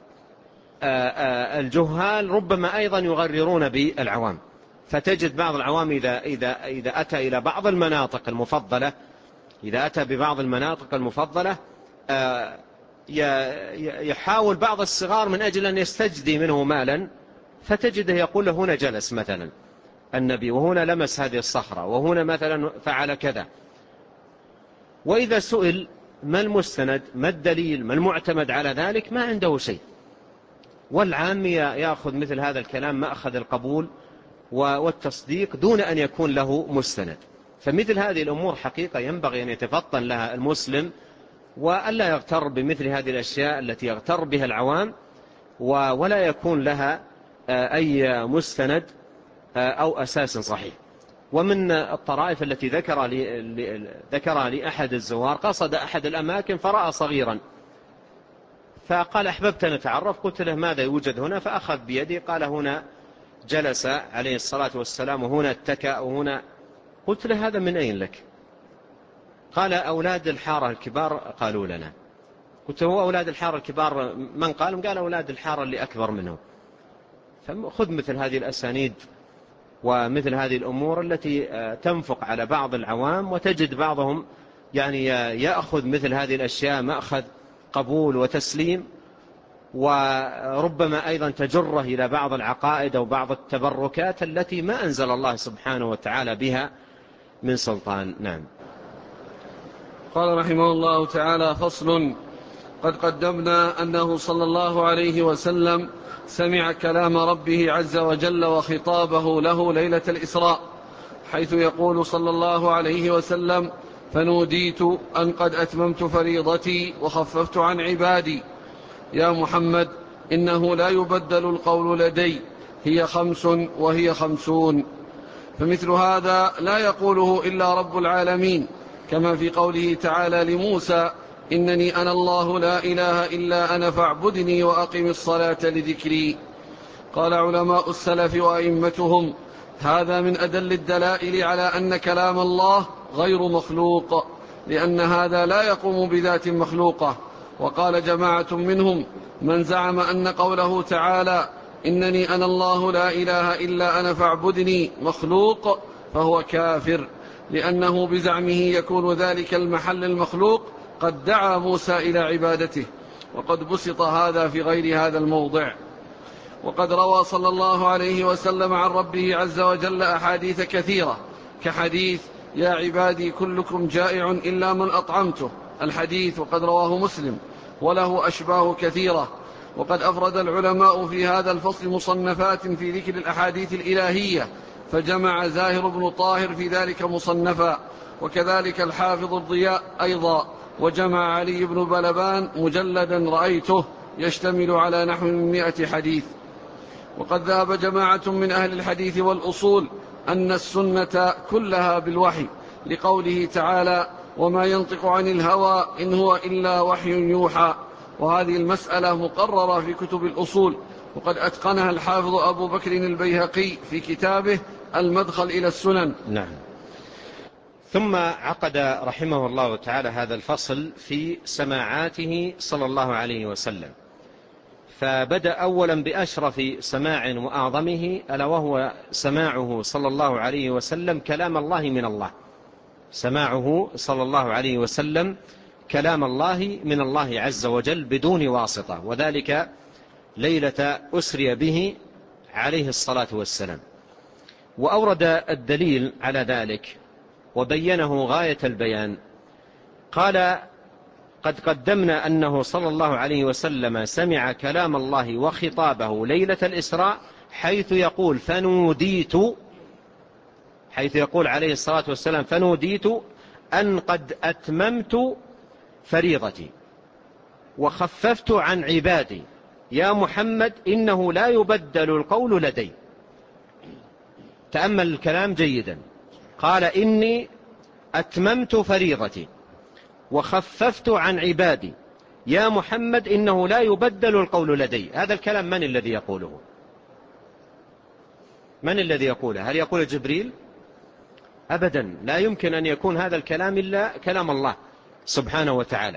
الجهال ربما أيضا يغررون بالعوام. فتجد بعض العوام إذا أتى إلى بعض المناطق المفضلة، إذا أتى ببعض المناطق المفضلة يحاول بعض الصغار من أجل أن يستجدي منه مالا، فتجده يقول له هنا جلس مثلا النبي، وهنا لمس هذه الصخرة، وهنا مثلا فعل كذا. وإذا سئل ما المستند ما الدليل ما المعتمد على ذلك، ما عنده شيء. والعام يأخذ مثل هذا الكلام مأخذ القبول والتصديق دون أن يكون له مستند. فمثل هذه الأمور حقيقة ينبغي أن يتفطن لها المسلم، وألا يغتر بمثل هذه الأشياء التي يغتر بها العوام ولا يكون لها أي مستند أو أساس صحيح. ومن الطرائف التي ذكرها لي أحد الزوار، قصد أحد الأماكن فرأى صغيرا فقال أحببت أن أتعرف. قلت له ماذا يوجد هنا؟ فأخذ بيدي قال هنا جلس عليه الصلاة والسلام وهنا اتكأ وهنا. قلت له هذا من أين لك؟ قال أولاد الحارة الكبار قالوا لنا. قلت هو أولاد الحارة الكبار من قال؟ قال أولاد الحارة اللي أكبر منهم. فخذ مثل هذه الأسانيد ومثل هذه الأمور التي تنفق على بعض العوام، وتجد بعضهم يعني يأخذ مثل هذه الأشياء مأخذ قبول وتسليم، وربما أيضا تجره إلى بعض العقائد أو بعض التبركات التي ما أنزل الله سبحانه وتعالى بها من سلطان. نعم. قال رحمه الله تعالى: فصل. قد قدمنا أنه صلى الله عليه وسلم سمع كلام ربه عز وجل وخطابه له ليلة الإسراء، حيث يقول صلى الله عليه وسلم: فنوديت أن قد أتممت فريضتي وخففت عن عبادي. يا محمد إنه لا يبدل القول لدي، هي 5 وهي 50. فمثل هذا لا يقوله إلا رب العالمين، كما في قوله تعالى لموسى: إنني أنا الله لا إله إلا أنا فاعبدني وأقم الصلاة لذكري. قال علماء السلف وأئمتهم: هذا من أدل الدلائل على أن كلام الله غير مخلوق، لأن هذا لا يقوم بذات مخلوقة. وقال جماعة منهم: من زعم أن قوله تعالى إنني أنا الله لا إله إلا أنا فاعبدني مخلوق فهو كافر، لأنه بزعمه يكون ذلك المحل المخلوق قد دعا موسى إلى عبادته، وقد بسط هذا في غير هذا الموضع. وقد روى صلى الله عليه وسلم عن ربه عز وجل أحاديث كثيرة، كحديث: يا عبادي كلكم جائع إلا من أطعمته، الحديث، وقد رواه مسلم، وله أشباه كثيرة. وقد أفرد العلماء في هذا الفصل مصنفات في ذكر الأحاديث الإلهية، فجمع زاهر بن طاهر في ذلك مصنفا، وكذلك الحافظ الضياء أيضا، وجمع علي بن بلبان مجلدا رأيته يشتمل على نحو 100 حديث. وقد ذهب جماعة من أهل الحديث والأصول أن السنة كلها بالوحي، لقوله تعالى: وما ينطق عن الهوى إن هو إلا وحي يوحى. وهذه المسألة مقررة في كتب الأصول، وقد أتقنها الحافظ أبو بكر البيهقي في كتابه المدخل إلى السنن. نعم. ثم عقد رحمه الله تعالى هذا الفصل في سماعاته صلى الله عليه وسلم، فبدأ أولا بأشرف سماع وأعظمه، ألا وهو سماعه صلى الله عليه وسلم كلام الله من الله. سماعه صلى الله عليه وسلم كلام الله من الله عز وجل بدون واسطة، وذلك ليلة أسري به عليه الصلاة والسلام. وأورد الدليل على ذلك وبينه غاية البيان. قال: قد قدمنا أنه صلى الله عليه وسلم سمع كلام الله وخطابه ليلة الإسراء، حيث يقول عليه الصلاة والسلام: فنوديت أن قد أتممت فريضتي وخففت عن عبادي، يا محمد إنه لا يبدل القول لدي. تأمل الكلام جيدا. قال: إني أتممت فريضتي وخففت عن عبادي، يا محمد إنه لا يبدل القول لدي. هذا الكلام من الذي يقوله؟ من الذي يقوله؟ هل يقول جبريل؟ أبدا، لا يمكن أن يكون هذا الكلام إلا كلام الله سبحانه وتعالى.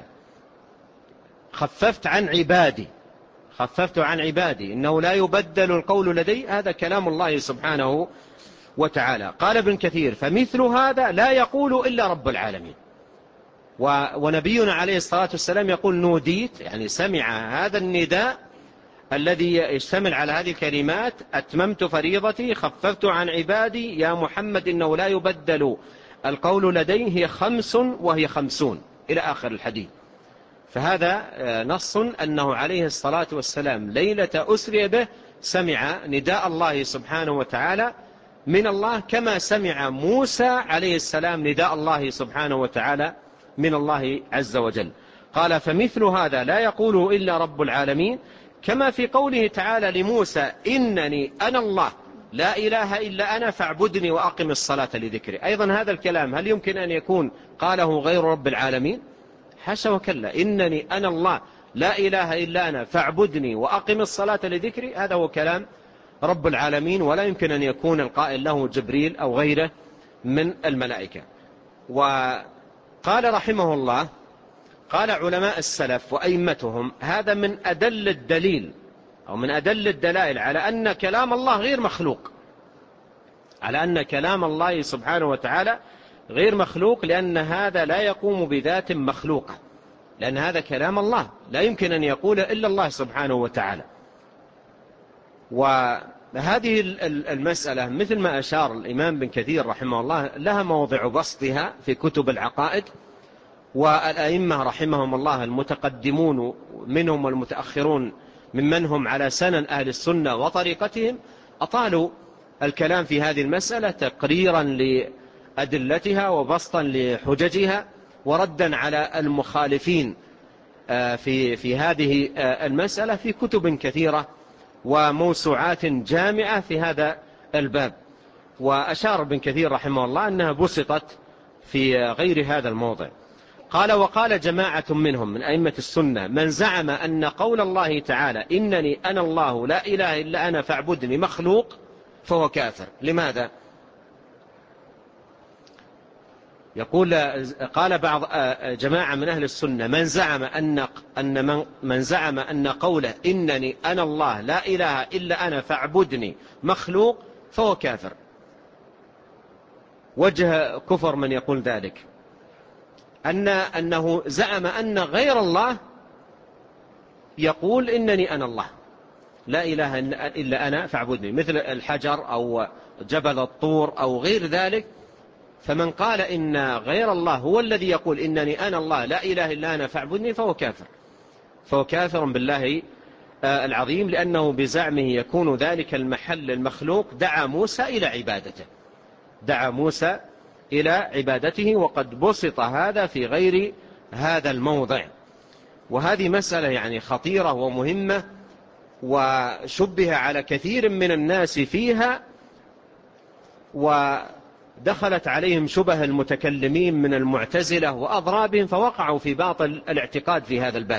خففت عن عبادي إنه لا يبدل القول لدي، هذا كلام الله سبحانه وتعالى. قال ابن كثير: فمثل هذا لا يقول إلا رب العالمين. ونبينا عليه الصلاة والسلام يقول: نوديت، يعني سمع هذا النداء الذي يشتمل على هذه الكلمات: أتممت فريضتي، خففت عن عبادي، يا محمد إنه لا يبدل القول لديه، هي 5 وهي 50 إلى آخر الحديث. فهذا نص أنه عليه الصلاة والسلام ليلة أسري به سمع نداء الله سبحانه وتعالى من الله، كما سمع موسى عليه السلام نداء الله سبحانه وتعالى من الله عز وجل. قال: فمثل هذا لا يقوله إلا رب العالمين، كما في قوله تعالى لموسى: إنني أنا الله لا إله إلا أنا فاعبدني وأقم الصلاة لذكري. أيضا هذا الكلام هل يمكن أن يكون قاله غير رب العالمين؟ حاشا وكلا. إنني أنا الله لا إله إلا أنا فاعبدني وأقم الصلاة لذكري، هذا هو كلام رب العالمين، ولا يمكن أن يكون القائل له جبريل أو غيره من الملائكة. وقال رحمه الله: قال علماء السلف وأئمتهم: هذا من أدل الدليل أو من أدل الدلائل على أن كلام الله غير مخلوق، على أن كلام الله سبحانه وتعالى غير مخلوق، لأن هذا لا يقوم بذات مخلوقة، لأن هذا كلام الله لا يمكن أن يقول إلا الله سبحانه وتعالى. وهذه المسألة مثل ما أشار الإمام بن كثير رحمه الله لها موضع بسطها في كتب العقائد، والأئمة رحمهم الله المتقدمون منهم والمتأخرون ممن هم على سنن أهل السنة وطريقتهم أطالوا الكلام في هذه المسألة تقريرا لأدلتها وبسطا لحججها وردا على المخالفين في هذه المسألة في كتب كثيرة وموسوعات جامعة في هذا الباب. وأشار ابن كثير رحمه الله أنها بسطت في غير هذا الموضع. قال: وقال جماعة منهم من أئمة السنة: من زعم أن قول الله تعالى إنني أنا الله لا إله إلا أنا فاعبدني مخلوق فهو كافر. لماذا؟ يقول: قال بعض جماعة من أهل السنة: من زعم أن قوله إنني أنا الله لا إله إلا أنا فاعبدني مخلوق فهو كافر. وجه كفر من يقول ذلك أنه زعم أن غير الله يقول إنني أنا الله لا إله إلا أنا فاعبدني، مثل الحجر أو جبل الطور أو غير ذلك. فمن قال إن غير الله هو الذي يقول إنني أنا الله لا إله إلا أنا فاعبدني فهو كافر، فهو كافر بالله العظيم، لأنه بزعمه يكون ذلك المحل المخلوق دعا موسى إلى عبادته، وقد بسط هذا في غير هذا الموضع. وهذه مسألة يعني خطيرة ومهمة، وشبه على كثير من الناس فيها، ودخلت عليهم شبه المتكلمين من المعتزلة وأضرابهم، فوقعوا في باطل الاعتقاد في هذا الباب.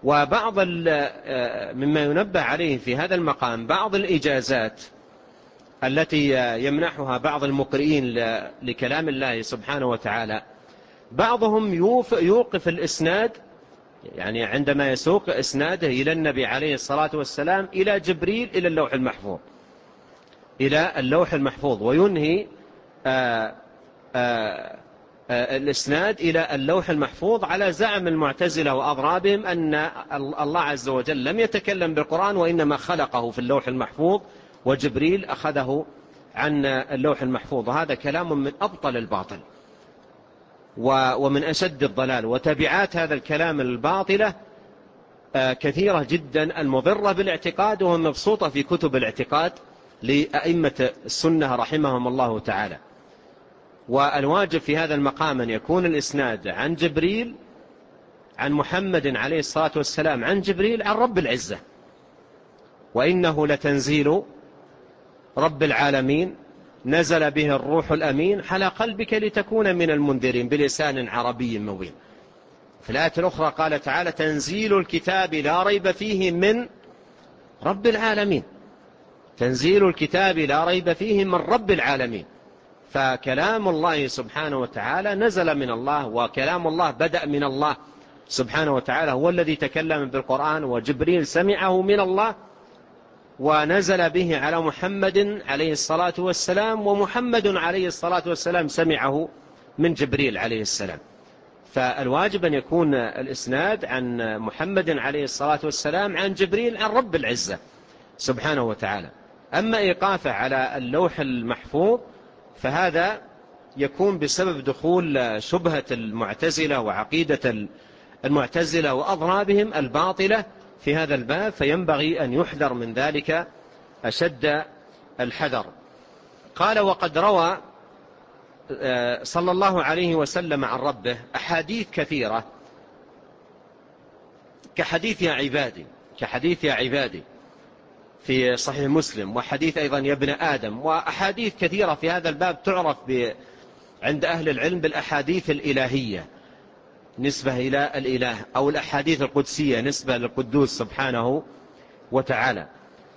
وبعض مما ينبه عليه في هذا المقام بعض الإجازات التي يمنحها بعض المقرئين لكلام الله سبحانه وتعالى، بعضهم يوقف الإسناد، يعني عندما يسوق إسناده إلى النبي عليه الصلاة والسلام إلى جبريل إلى اللوح المحفوظ، إلى اللوح المحفوظ، وينهي الإسناد إلى اللوح المحفوظ على زعم المعتزلة وأضرابهم أن الله عز وجل لم يتكلم بالقرآن وإنما خلقه في اللوح المحفوظ وجبريل أخذه عن اللوح المحفوظ. وهذا كلام من أبطل الباطل ومن أشد الضلال، وتبعات هذا الكلام الباطلة كثيرة جدا المضرة بالاعتقاد ومبسوطة في كتب الاعتقاد لأئمة السنة رحمهم الله تعالى. والواجب في هذا المقام أن يكون الإسناد عن جبريل، عن محمد عليه الصلاة والسلام عن جبريل عن رب العزة، وإنه لتنزيل رب العالمين نزل به الروح الأمين على قلبك لتكون من المنذرين بلسان عربي مبين. في الآية الأخرى قال تعالى تنزيل الكتاب لا ريب فيه من رب العالمين، تنزيل الكتاب لا ريب فيه من رب العالمين. فكلام الله سبحانه وتعالى نزل من الله، وكلام الله بدأ من الله سبحانه وتعالى، هو الذي تكلم بالقرآن، وجبريل سمعه من الله ونزل به على محمد عليه الصلاة والسلام، ومحمد عليه الصلاة والسلام سمعه من جبريل عليه السلام. فالواجب أن يكون الإسناد عن محمد عليه الصلاة والسلام عن جبريل عن رب العزة سبحانه وتعالى. أما إيقافه على اللوح المحفوظ فهذا يكون بسبب دخول شبهة المعتزلة وعقيدة المعتزلة وأضرابهم الباطلة في هذا الباب، فينبغي أن يحذر من ذلك أشد الحذر. قال وقد روى صلى الله عليه وسلم عن ربه أحاديث كثيرة كحديث يا عبادي في صحيح مسلم، وحديث أيضا يا ابن آدم، وأحاديث كثيرة في هذا الباب تعرف عند أهل العلم بالأحاديث الإلهية نسبة إلى الإله، أو الأحاديث القدسية نسبة للقدوس سبحانه وتعالى.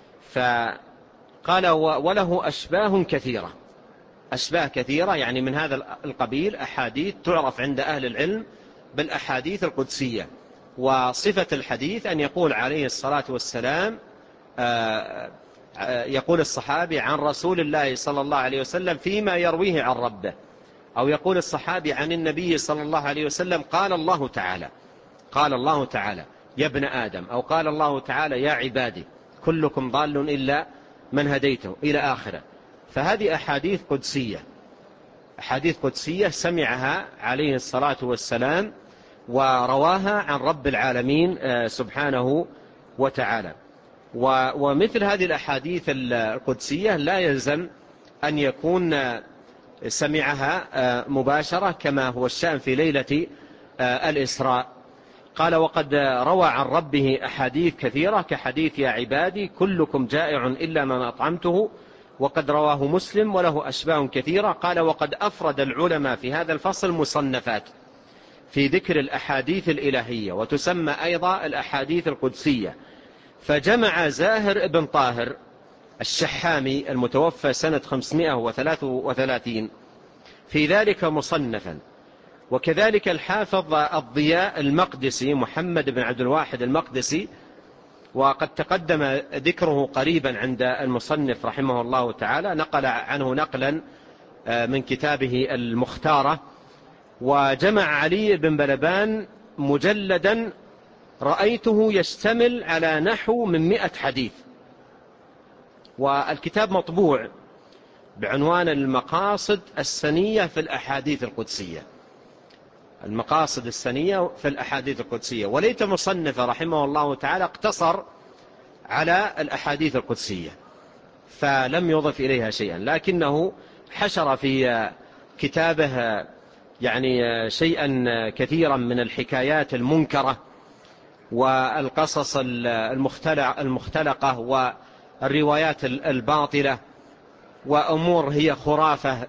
فقال وله أشباه كثيرة، يعني من هذا القبيل أحاديث تعرف عند أهل العلم بالأحاديث القدسية. وصفة الحديث أن يقول عليه الصلاة والسلام، يقول الصحابي عن رسول الله صلى الله عليه وسلم فيما يرويه عن ربه، أو يقول الصحابي عن النبي صلى الله عليه وسلم قال الله تعالى يا ابن آدم، أو قال الله تعالى يا عبادي كلكم ضال إلا من هديته إلى آخره. فهذه أحاديث قدسية سمعها عليه الصلاة والسلام ورواها عن رب العالمين سبحانه وتعالى. ومثل هذه الأحاديث القدسية لا يلزم أن يكون سمعها مباشرة كما هو الشأن في ليلة الإسراء. قال وقد روى عن ربه أحاديث كثيرة كحديث يا عبادي كلكم جائع إلا من أطعمته، وقد رواه مسلم وله أشباه كثيرة. قال وقد أفرد العلماء في هذا الفصل مصنفات في ذكر الأحاديث الإلهية، وتسمى أيضا الأحاديث القدسية. فجمع زاهر ابن طاهر الشحامي المتوفى سنة 533 في ذلك مصنفا، وكذلك الحافظ الضياء المقدسي محمد بن عبد الواحد المقدسي، وقد تقدم ذكره قريبا عند المصنف رحمه الله تعالى، نقل عنه نقلا من كتابه المختارة. وجمع علي بن بلبان مجلدا رأيته يشتمل على نحو من 100 حديث، والكتاب مطبوع بعنوان المقاصد السنية في الأحاديث القدسية، المقاصد السنية في الأحاديث القدسية. وليت مصنف رحمه الله تعالى اقتصر على الأحاديث القدسية فلم يضف إليها شيئا، لكنه حشر في كتابه يعني شيئا كثيرا من الحكايات المنكرة والقصص المختلقة والروايات الباطلة وأمور هي خرافة،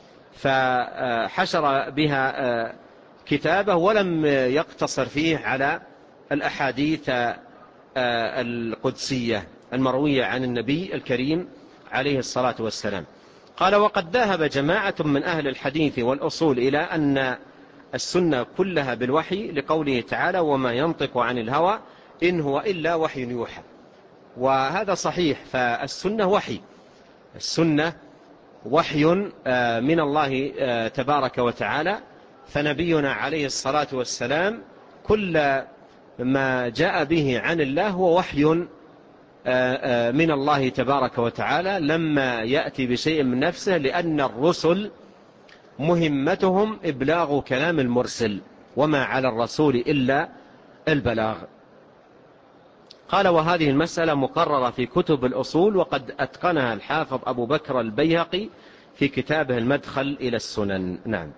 فحشر بها كتابه ولم يقتصر فيه على الأحاديث القدسية المروية عن النبي الكريم عليه الصلاة والسلام. قال: وقد ذهب جماعة من أهل الحديث والأصول إلى أن السنة كلها بالوحي، لقوله تعالى: وما ينطق عن الهوى إن هو إلا وحي يوحى. وهذا صحيح، فالسنة وحي، السنة وحي من الله تبارك وتعالى. فنبينا عليه الصلاة والسلام كل ما جاء به عن الله هو وحي من الله تبارك وتعالى، لما يأتي بشيء من نفسه، لأن الرسل مهمتهم إبلاغ كلام المرسل، وما على الرسول إلا البلاغ. قال: وهذه المسألة مقررة في كتب الأصول، وقد أتقنها الحافظ أبو بكر البيهقي في كتابه المدخل إلى السنن. نعم.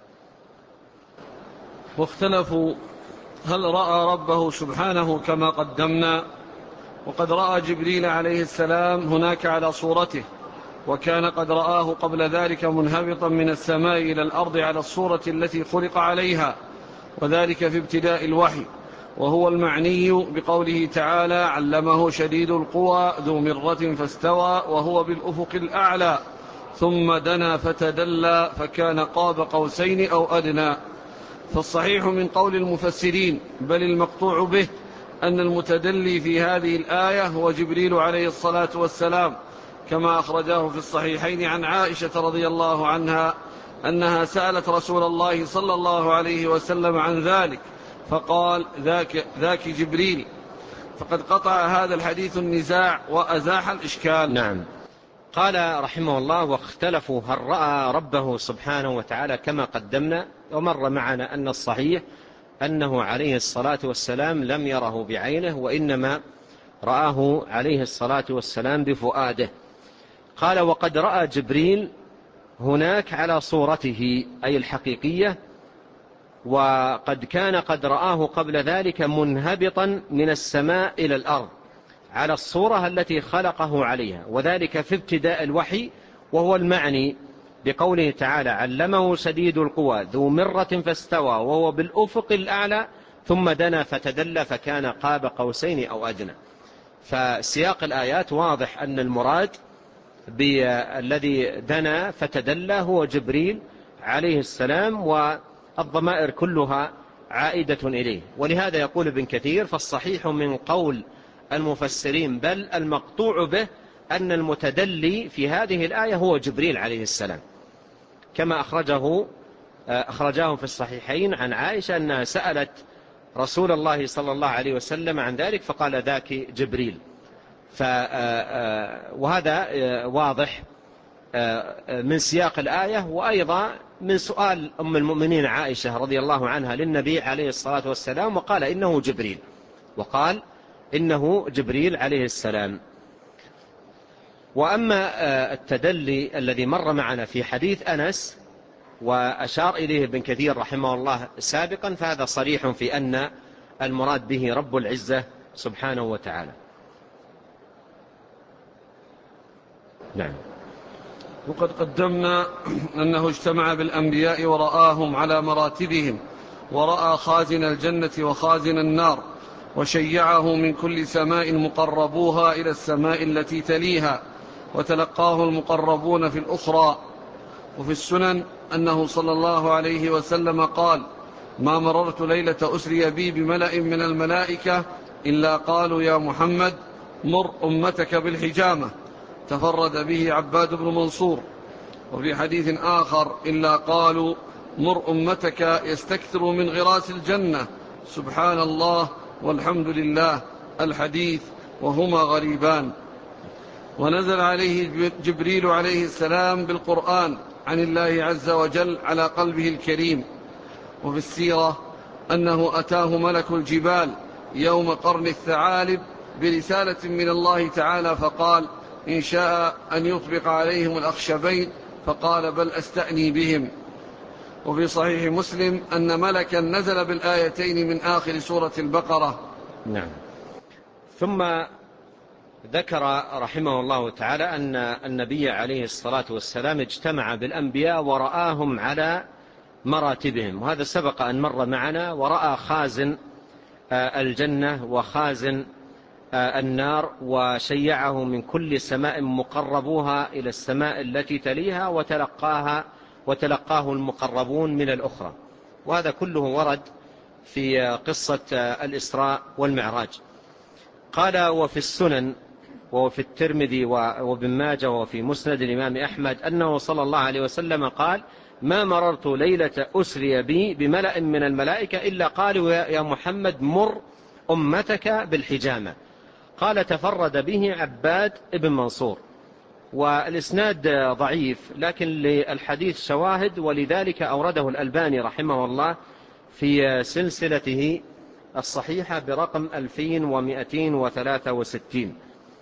واختلفوا هل رأى ربه سبحانه كما قدمنا، وقد رأى جبريل عليه السلام هناك على صورته، وكان قد رآه قبل ذلك منهبطا من السماء إلى الأرض على الصورة التي خلق عليها، وذلك في ابتداء الوحي، وهو المعني بقوله تعالى: علمه شديد القوى ذو مرة فاستوى وهو بالأفق الأعلى ثم دنا فتدلى فكان قاب قوسين أو أدنى. فالصحيح من قول المفسرين بل المقطوع به أن المتدلي في هذه الآية هو جبريل عليه الصلاة والسلام، كما أخرجاه في الصحيحين عن عائشة رضي الله عنها أنها سألت رسول الله صلى الله عليه وسلم عن ذلك فقال: ذاك جبريل. فقد قطع هذا الحديث النزاع وأزاح الإشكال. نعم. قال رحمه الله: واختلفوا هل رأى ربه سبحانه وتعالى كما قدمنا. ومر معنا أن الصحيح أنه عليه الصلاة والسلام لم يره بعينه، وإنما رآه عليه الصلاة والسلام بفؤاده. قال: وقد رأى جبريل هناك على صورته أي الحقيقية، وقد كان قد رآه قبل ذلك منهبطا من السماء إلى الأرض على الصورة التي خلقه عليها، وذلك في ابتداء الوحي، وهو المعني بقوله تعالى: علمه شديد القوى ذو مرة فاستوى وهو بالأفق الأعلى ثم دنا فتدلى فكان قاب قوسين أو أدنى. فسياق الآيات واضح أن المراد بالذي دنا فتدلى هو جبريل عليه السلام، والضمائر كلها عائدة إليه. ولهذا يقول ابن كثير: فالصحيح من قول المفسرين بل المقطوع به أن المتدلي في هذه الآية هو جبريل عليه السلام، كما أخرجاه في الصحيحين عن عائشة أنها سألت رسول الله صلى الله عليه وسلم عن ذلك فقال: ذاك جبريل. وهذا واضح من سياق الآية، وأيضا من سؤال أم المؤمنين عائشة رضي الله عنها للنبي عليه الصلاة والسلام، وقال إنه جبريل عليه السلام. وأما التدلي الذي مر معنا في حديث أنس وأشار إليه ابن كثير رحمه الله سابقا، فهذا صريح في أن المراد به رب العزة سبحانه وتعالى. نعم. وقد قدمنا أنه اجتمع بالأنبياء ورآهم على مراتبهم، ورأى خازن الجنة وخازن النار، وشيعه من كل سماء مقربوها إلى السماء التي تليها، وتلقاه المقربون في الأخرى. وفي السنن أنه صلى الله عليه وسلم قال: ما مررت ليلة أسري بي بملأ من الملائكة إلا قالوا: يا محمد مر أمتك بالحجامة. تفرد به عباد بن منصور. وفي حديث آخر: إلا قالوا: مر أمتك يستكثر من غراس الجنة. سبحان الله والحمد لله الحديث، وهما غريبان. ونزل عليه جبريل عليه السلام بالقرآن عن الله عز وجل على قلبه الكريم. وفي السيرة أنه أتاه ملك الجبال يوم قرن الثعالب برسالة من الله تعالى فقال: إن شاء أن يطبق عليهم الأخشبين، فقال: بل أستأني بهم. وفي صحيح مسلم أن ملكا نزل بالآيتين من آخر سورة البقرة. نعم. ثم ذكر رحمه الله تعالى أن النبي عليه الصلاة والسلام اجتمع بالأنبياء ورآهم على مراتبهم، وهذا سبق أن مر معنا. ورأى خازن الجنة وخازن النار، وشيعه من كل سماء مقربوها إلى السماء التي تليها، وتلقاه المقربون من الأخرى. وهذا كله ورد في قصة الإسراء والمعراج. قال: وفي السنن وفي الترمذي وابن ماجه وفي مسند الإمام أحمد أنه صلى الله عليه وسلم قال: ما مررت ليلة أسري بي بملأ من الملائكة إلا قالوا يا محمد مر أمتك بالحجامة. قال: تفرد به عباد ابن منصور. والإسناد ضعيف، لكن للحديث شواهد، ولذلك أورده الألباني رحمه الله في سلسلته الصحيحة برقم 2263.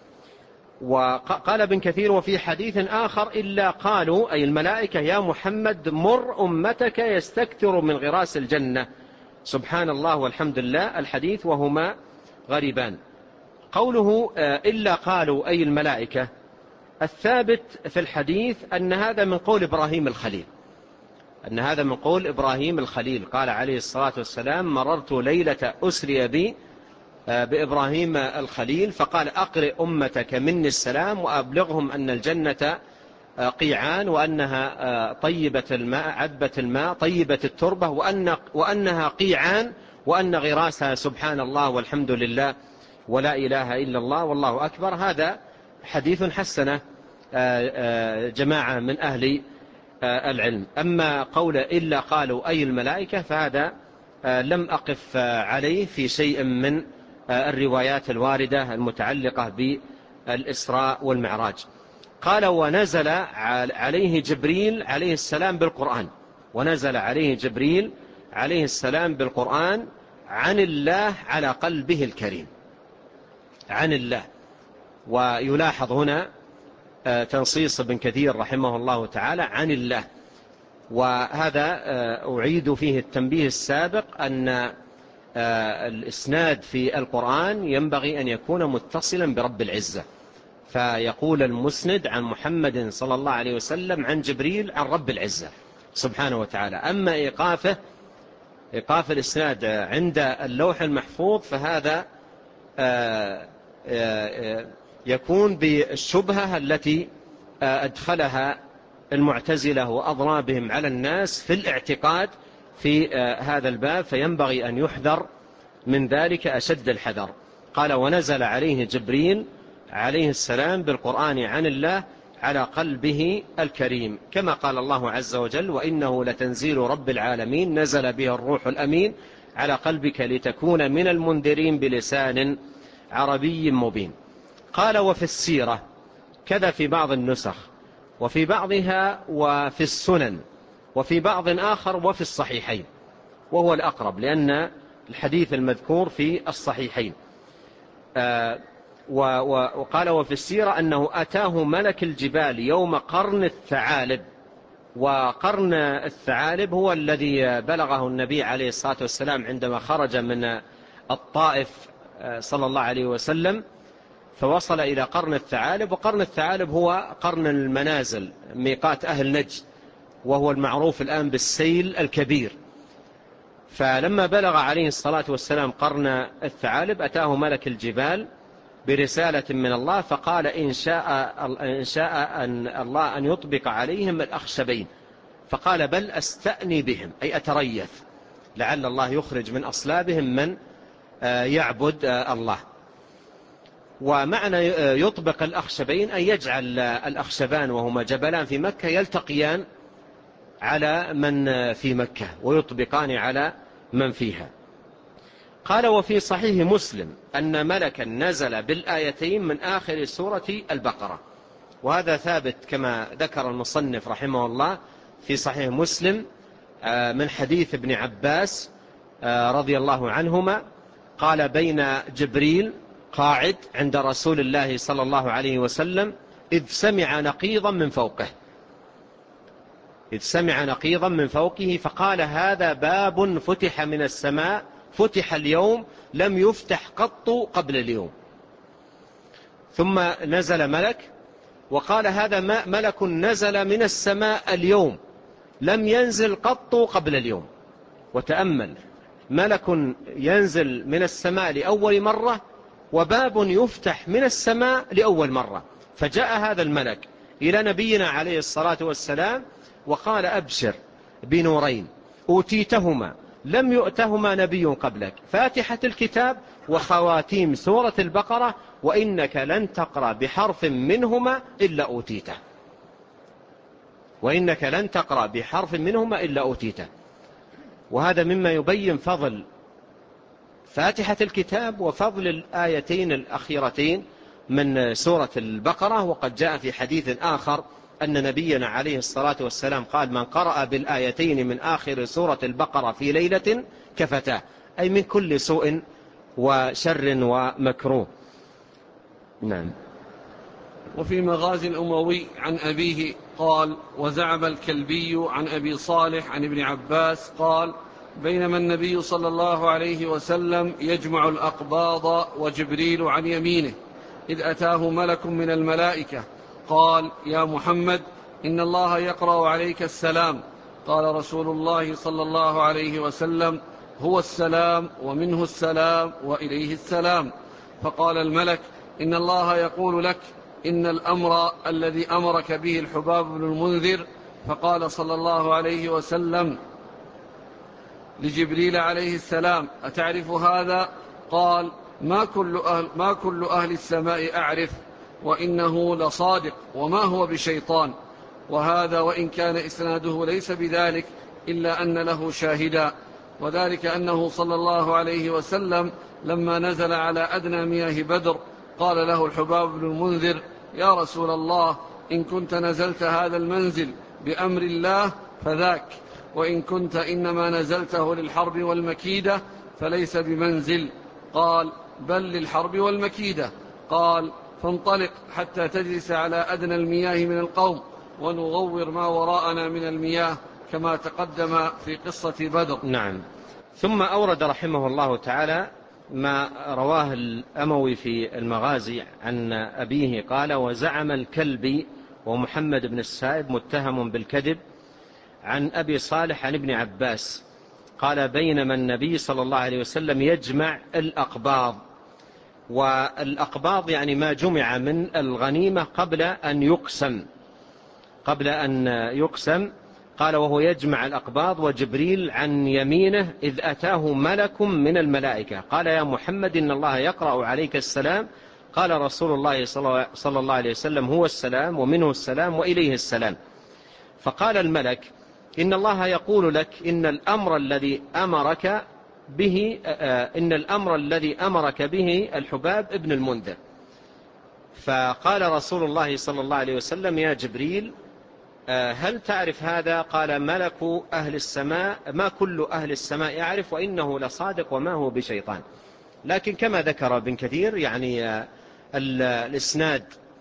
وقال ابن كثير: وفي حديث آخر إلا قالوا أي الملائكة يا محمد مر أمتك يستكثر من غراس الجنة. سبحان الله والحمد لله الحديث وهما غريبان. قوله إلا قالوا أي الملائكة، الثابت في الحديث أن هذا من قول إبراهيم الخليل، أن هذا من قول إبراهيم الخليل. قال عليه الصلاة والسلام: مررت ليلة أسري بي بإبراهيم الخليل، فقال: أقرئ أمتك مني السلام وأبلغهم أن الجنة قيعان، وأنها طيبة الماء عذبة الماء طيبة التربة، وأنها قيعان، وأن غراسها سبحان الله والحمد لله ولا إله إلا الله والله أكبر. هذا حديث حسنه جماعة من أهل العلم. أما قول إلا قالوا أي الملائكة فهذا لم أقف عليه في شيء من الروايات الواردة المتعلقة بالإسراء والمعراج. قال: ونزل عليه جبريل عليه السلام بالقرآن، ونزل عليه جبريل عليه السلام بالقرآن عن الله على قلبه الكريم، عن الله. ويلاحظ هنا تنصيص ابن كثير رحمه الله تعالى عن الله، وهذا أعيد فيه التنبيه السابق أن الإسناد في القرآن ينبغي أن يكون متصلا برب العزة، فيقول المسند عن محمد صلى الله عليه وسلم عن جبريل عن رب العزة سبحانه وتعالى. أما إيقاف الإسناد عند اللوح المحفوظ فهذا يكون بالشبهة التي أدخلها المعتزلة وأضرى بهم على الناس في الاعتقاد في هذا الباب، فينبغي أن يحذر من ذلك أشد الحذر. قال: ونزل عليه جبريل عليه السلام بالقرآن عن الله على قلبه الكريم، كما قال الله عز وجل: وإنه لتنزيل رب العالمين نزل به الروح الأمين على قلبك لتكون من المنذرين بلسان عربي مبين. قال: وفي السيرة كذا في بعض النسخ، وفي بعضها وفي السنن، وفي بعض آخر وفي الصحيحين، وهو الأقرب لأن الحديث المذكور في الصحيحين. وقال: وفي السيرة أنه أتاه ملك الجبال يوم قرن الثعالب. وقرن الثعالب هو الذي بلغه النبي عليه الصلاة والسلام عندما خرج من الطائف صلى الله عليه وسلم، فوصل إلى قرن الثعالب. وقرن الثعالب هو قرن المنازل، ميقات أهل نجد، وهو المعروف الآن بالسيل الكبير. فلما بلغ عليه الصلاة والسلام قرن الثعالب أتاه ملك الجبال برسالة من الله، فقال: إن شاء أن الله أن يطبق عليهم الأخشبين. فقال: بل أستأني بهم، أي أتريث، لعل الله يخرج من أصلابهم من يعبد الله. ومعنى يطبق الأخشبين أن يجعل الأخشبان وهما جبلان في مكة يلتقيان على من في مكة ويطبقان على من فيها. قال: وفي صحيح مسلم أن ملكا نزل بالآيتين من آخر سورة البقرة. وهذا ثابت كما ذكر المصنف رحمه الله في صحيح مسلم من حديث ابن عباس رضي الله عنهما قال: بين جبريل قاعد عند رسول الله صلى الله عليه وسلم إذ سمع نقيضا من فوقه فقال: هذا باب فتح من السماء، فتح اليوم لم يفتح قط قبل اليوم. ثم نزل ملك وقال: هذا ملك نزل من السماء اليوم لم ينزل قط قبل اليوم. وتأمل، ملك ينزل من السماء لأول مرة وباب يفتح من السماء لأول مرة. فجاء هذا الملك إلى نبينا عليه الصلاة والسلام وقال: أبشر بنورين أوتيتهما لم يؤتهما نبي قبلك، فاتحة الكتاب وخواتيم سورة البقرة، وإنك لن تقرأ بحرف منهما إلا أوتيته، وإنك لن تقرأ بحرف منهما إلا أوتيته. وهذا مما يبين فضل فاتحة الكتاب وفضل الآيتين الأخيرتين من سورة البقرة. وقد جاء في حديث آخر أن نبينا عليه الصلاة والسلام قال: من قرأ بالآيتين من آخر سورة البقرة في ليلة كفتاه، أي من كل سوء وشر ومكروه. نعم. وفي مغازي الأموي عن أبيه قال: وزعم الكلبي عن أبي صالح عن ابن عباس قال: بينما النبي صلى الله عليه وسلم يجمع الأقباض وجبريل عن يمينه إذ أتاه ملك من الملائكة قال: يا محمد إن الله يقرأ عليك السلام. قال رسول الله صلى الله عليه وسلم: هو السلام ومنه السلام وإليه السلام. فقال الملك: إن الله يقول لك إن الأمر الذي أمرك به الحباب بن المنذر. فقال صلى الله عليه وسلم لجبريل عليه السلام: أتعرف هذا؟ قال: ما كل أهل السماء أعرف، وإنه لصادق وما هو بشيطان. وهذا وإن كان إسناده ليس بذلك إلا أن له شاهدا، وذلك أنه صلى الله عليه وسلم لما نزل على أدنى مياه بدر قال له الحباب بن المنذر: يا رسول الله، إن كنت نزلت هذا المنزل بأمر الله فذاك، وإن كنت إنما نزلته للحرب والمكيدة فليس بمنزل. قال: بل للحرب والمكيدة. قال: فانطلق حتى تجلس على أدنى المياه من القوم ونغور ما وراءنا من المياه، كما تقدم في قصة بدر. نعم. ثم أورد رحمه الله تعالى ما رواه الأموي في المغازي عن أبيه قال: وزعم الكلبي ومحمد بن السائب متهم بالكذب عن أبي صالح عن ابن عباس قال: بينما النبي صلى الله عليه وسلم يجمع الأقباض. والأقباض يعني ما جمع من الغنيمة قبل أن يقسم. قال: وهو يجمع الأقباض وجبريل عن يمينه إذ أتاه ملك من الملائكة قال: يا محمد إن الله يقرأ عليك السلام. قال رسول الله صلى الله عليه وسلم: هو السلام ومنه السلام وإليه السلام. فقال الملك: إن الله يقول لك إن الأمر الذي أمرك به الحباب ابن المنذر. فقال رسول الله صلى الله عليه وسلم: يا جبريل، هل تعرف هذا؟ قال: ملك أهل السماء ما كل أهل السماء يعرف، وإنه لصادق وما هو بشيطان. لكن كما ذكر ابن كثير يعني الإسناد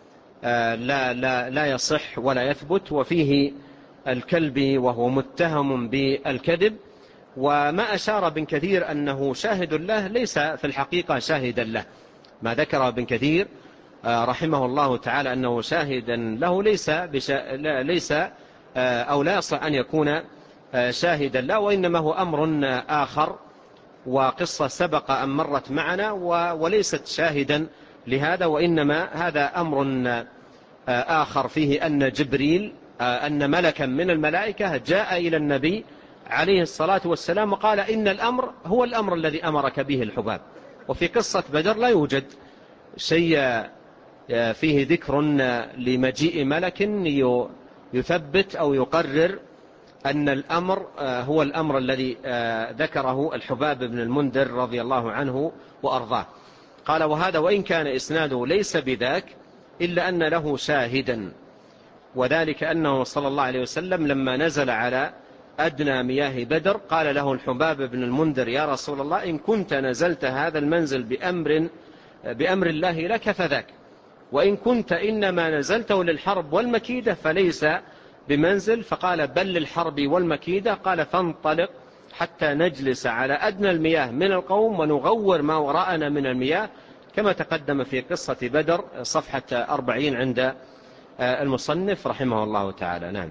لا يصح ولا يثبت، وفيه الكلبي وهو متهم بالكذب. وما أشار ابن كثير أنه شاهد له ليس في الحقيقة شاهدا له. ما ذكر ابن كثير رحمه الله تعالى أنه شاهدا له ليس أو لا يصح أن يكون شاهدا له، وإنما هو أمر آخر وقصة سبق أن مرت معنا وليست شاهدا لهذا، وإنما هذا أمر آخر فيه أن جبريل أن ملكا من الملائكة جاء إلى النبي عليه الصلاة والسلام وقال: إن الأمر هو الأمر الذي أمرك به الحباب. وفي قصة بدر لا يوجد شيء فيه ذكر لمجيء ملك يثبت أو يقرر أن الأمر هو الأمر الذي ذكره الحباب بن المنذر رضي الله عنه وأرضاه. قال: وهذا وإن كان إسناده ليس بذاك إلا أن له شاهدا، وذلك أنه صلى الله عليه وسلم لما نزل على أدنى مياه بدر قال له الحباب بن المنذر: يا رسول الله، إن كنت نزلت هذا المنزل بأمر الله لك فذاك، وإن كنت إنما نزلته للحرب والمكيدة فليس بمنزل. فقال: بل للحرب والمكيدة. قال: فانطلق حتى نجلس على أدنى المياه من القوم ونغور ما وراءنا من المياه، كما تقدم في قصة بدر صفحة 40 عند المصنف رحمه الله تعالى. نعم.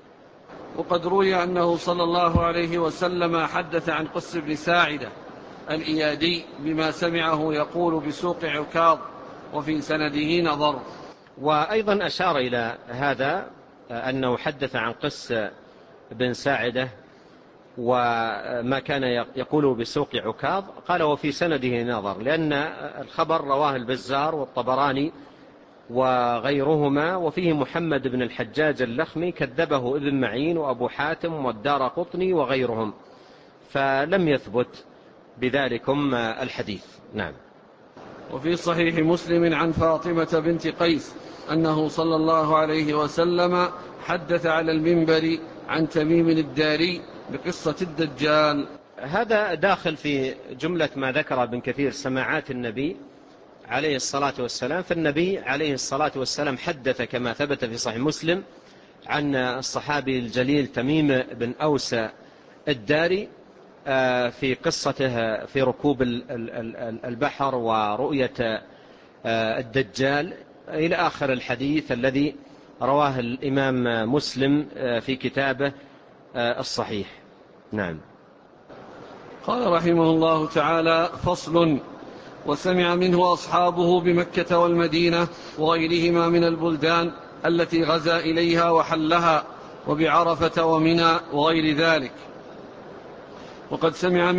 وقد روي أنه صلى الله عليه وسلم حدث عن قس بن ساعدة الإيادي بما سمعه يقول بسوق عكاظ وفي سنده نظر. وأيضا أشار إلى هذا أنه حدث عن قس بن ساعدة وما كان يقول بسوق عكاظ، قال وفي سنده نظر، لأن الخبر رواه البزار والطبراني وغيرهما، وفيه محمد بن الحجاج اللخمي كذبه ابن معين وأبو حاتم والدارقطني وغيرهم، فلم يثبت بذلكم الحديث. نعم. وفي صحيح مسلم عن فاطمة بنت قيس أنه صلى الله عليه وسلم حدث على المنبر عن تميم الداري بقصة الدجال. هذا داخل في جملة ما ذكر ابن كثير سماعات النبي عليه الصلاة والسلام. فالنبي عليه الصلاة والسلام حدث كما ثبت في صحيح مسلم عن الصحابي الجليل تميم بن أوس الداري في قصته في ركوب البحر ورؤية الدجال إلى آخر الحديث الذي رواه الإمام مسلم في كتابه الصحيح. نعم. قال رحمه الله تعالى: فصل. وسمع منه أصحابه بمكة والمدينة وغيرهما من البلدان التي غزا إليها وحلها، وبعرفة ومنى وغير ذلك. وقد سمع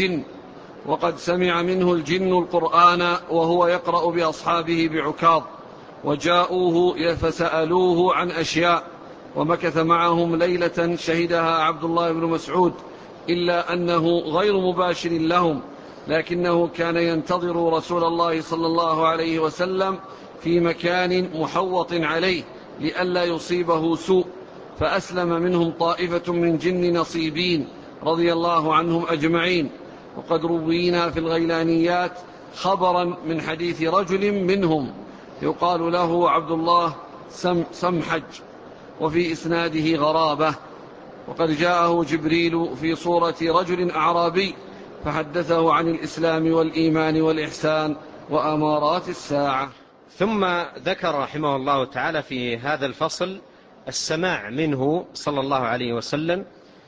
منه الجن القرآن وهو يقرأ بأصحابه بعكاظ، وجاءوه فسألوه عن أشياء، ومكث معهم ليلة شهدها عبد الله بن مسعود، إلا أنه غير مباشر لهم، لكنه كان ينتظر رسول الله صلى الله عليه وسلم في مكان محوط عليه لئلا يصيبه سوء، فأسلم منهم طائفة من جن نصيبين رضي الله عنهم أجمعين. وقد روينا في الغيلانيات خبرا من حديث رجل منهم يقال له عبد الله سمحج، وفي إسناده غرابة. وقد جاءه جبريل في صورة رجل أعرابي فحدثه عن الإسلام والإيمان والإحسان وأمارات الساعة. ثم ذكر رحمه الله تعالى في هذا الفصل السماع منه صلى الله عليه وسلم،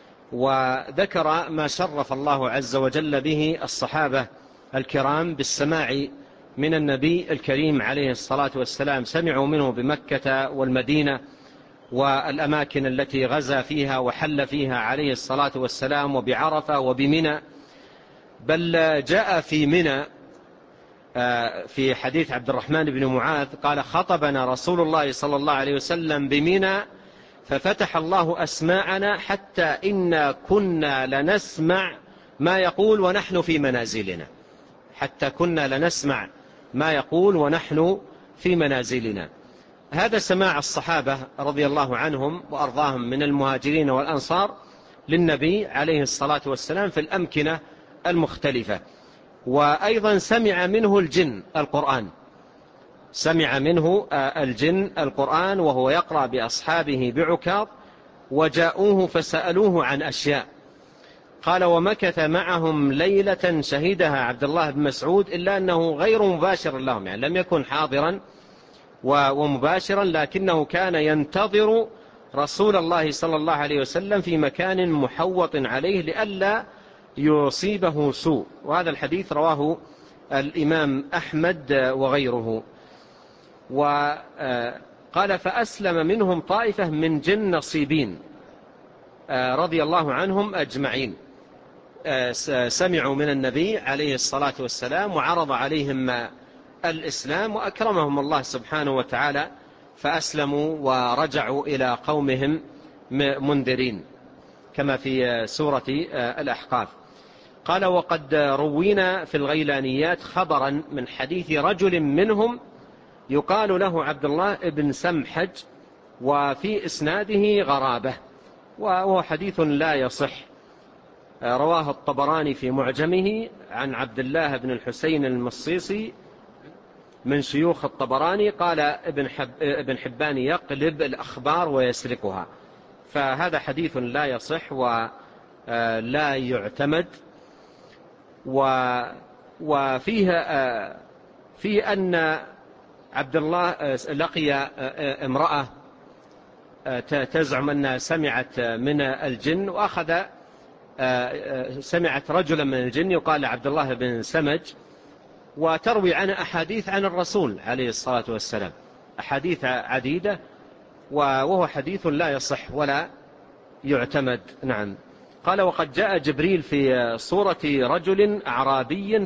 وذكر ما شرف الله عز وجل به الصحابة الكرام بالسماع من النبي الكريم عليه الصلاة والسلام. سمعوا منه بمكة والمدينة والأماكن التي غزا فيها وحل فيها عليه الصلاة والسلام، وبعرفة وبمنى. بل جاء في منى في حديث عبد الرحمن بن معاذ قال: خطبنا رسول الله صلى الله عليه وسلم بمنى ففتح الله أسماعنا حتى إنا كنا لنسمع ما يقول ونحن في منازلنا. حتى كنا لنسمع ما يقول ونحن في منازلنا. هذا سماع الصحابة رضي الله عنهم وأرضاهم من المهاجرين والأنصار للنبي عليه الصلاة والسلام في الأمكنة المختلفة. وأيضا سمع منه الجن القرآن، سمع منه الجن القرآن وهو يقرأ بأصحابه بعكاظ، وجاءوه فسألوه عن أشياء. قال: ومكث معهم ليلة شهدها عبد الله بن مسعود، إلا أنه غير مباشر لهم، يعني لم يكن حاضرا ومباشرا، لكنه كان ينتظر رسول الله صلى الله عليه وسلم في مكان محوط عليه لئلا يصيبه سوء. وهذا الحديث رواه الإمام أحمد وغيره. وقال: فأسلم منهم طائفة من جن نصيبين رضي الله عنهم أجمعين. سمعوا من النبي عليه الصلاة والسلام وعرض عليهم الإسلام وأكرمهم الله سبحانه وتعالى، فأسلموا ورجعوا إلى قومهم منذرين كما في سورة الأحقاف. قال: وقد روينا في الغيلانيات خبرا من حديث رجل منهم يقال له عبد الله بن سمحج، وفي إسناده غرابة، وهو حديث لا يصح. رواه الطبراني في معجمه عن عبد الله بن الحسين المصيصي من شيوخ الطبراني. قال ابن حبان: يقلب الأخبار ويسرقها. فهذا حديث لا يصح ولا يعتمد. وفيه في أن عبد الله لقي امرأة تزعم أنها سمعت من الجن، وأخذ سمعت رجلا من الجن يقال عبد الله بن سمج، وتروي عنه أحاديث عن الرسول عليه الصلاة والسلام، أحاديث عديدة، وهو حديث لا يصح ولا يعتمد. نعم. قال: وقد جاء جبريل في صورة رجل أعرابي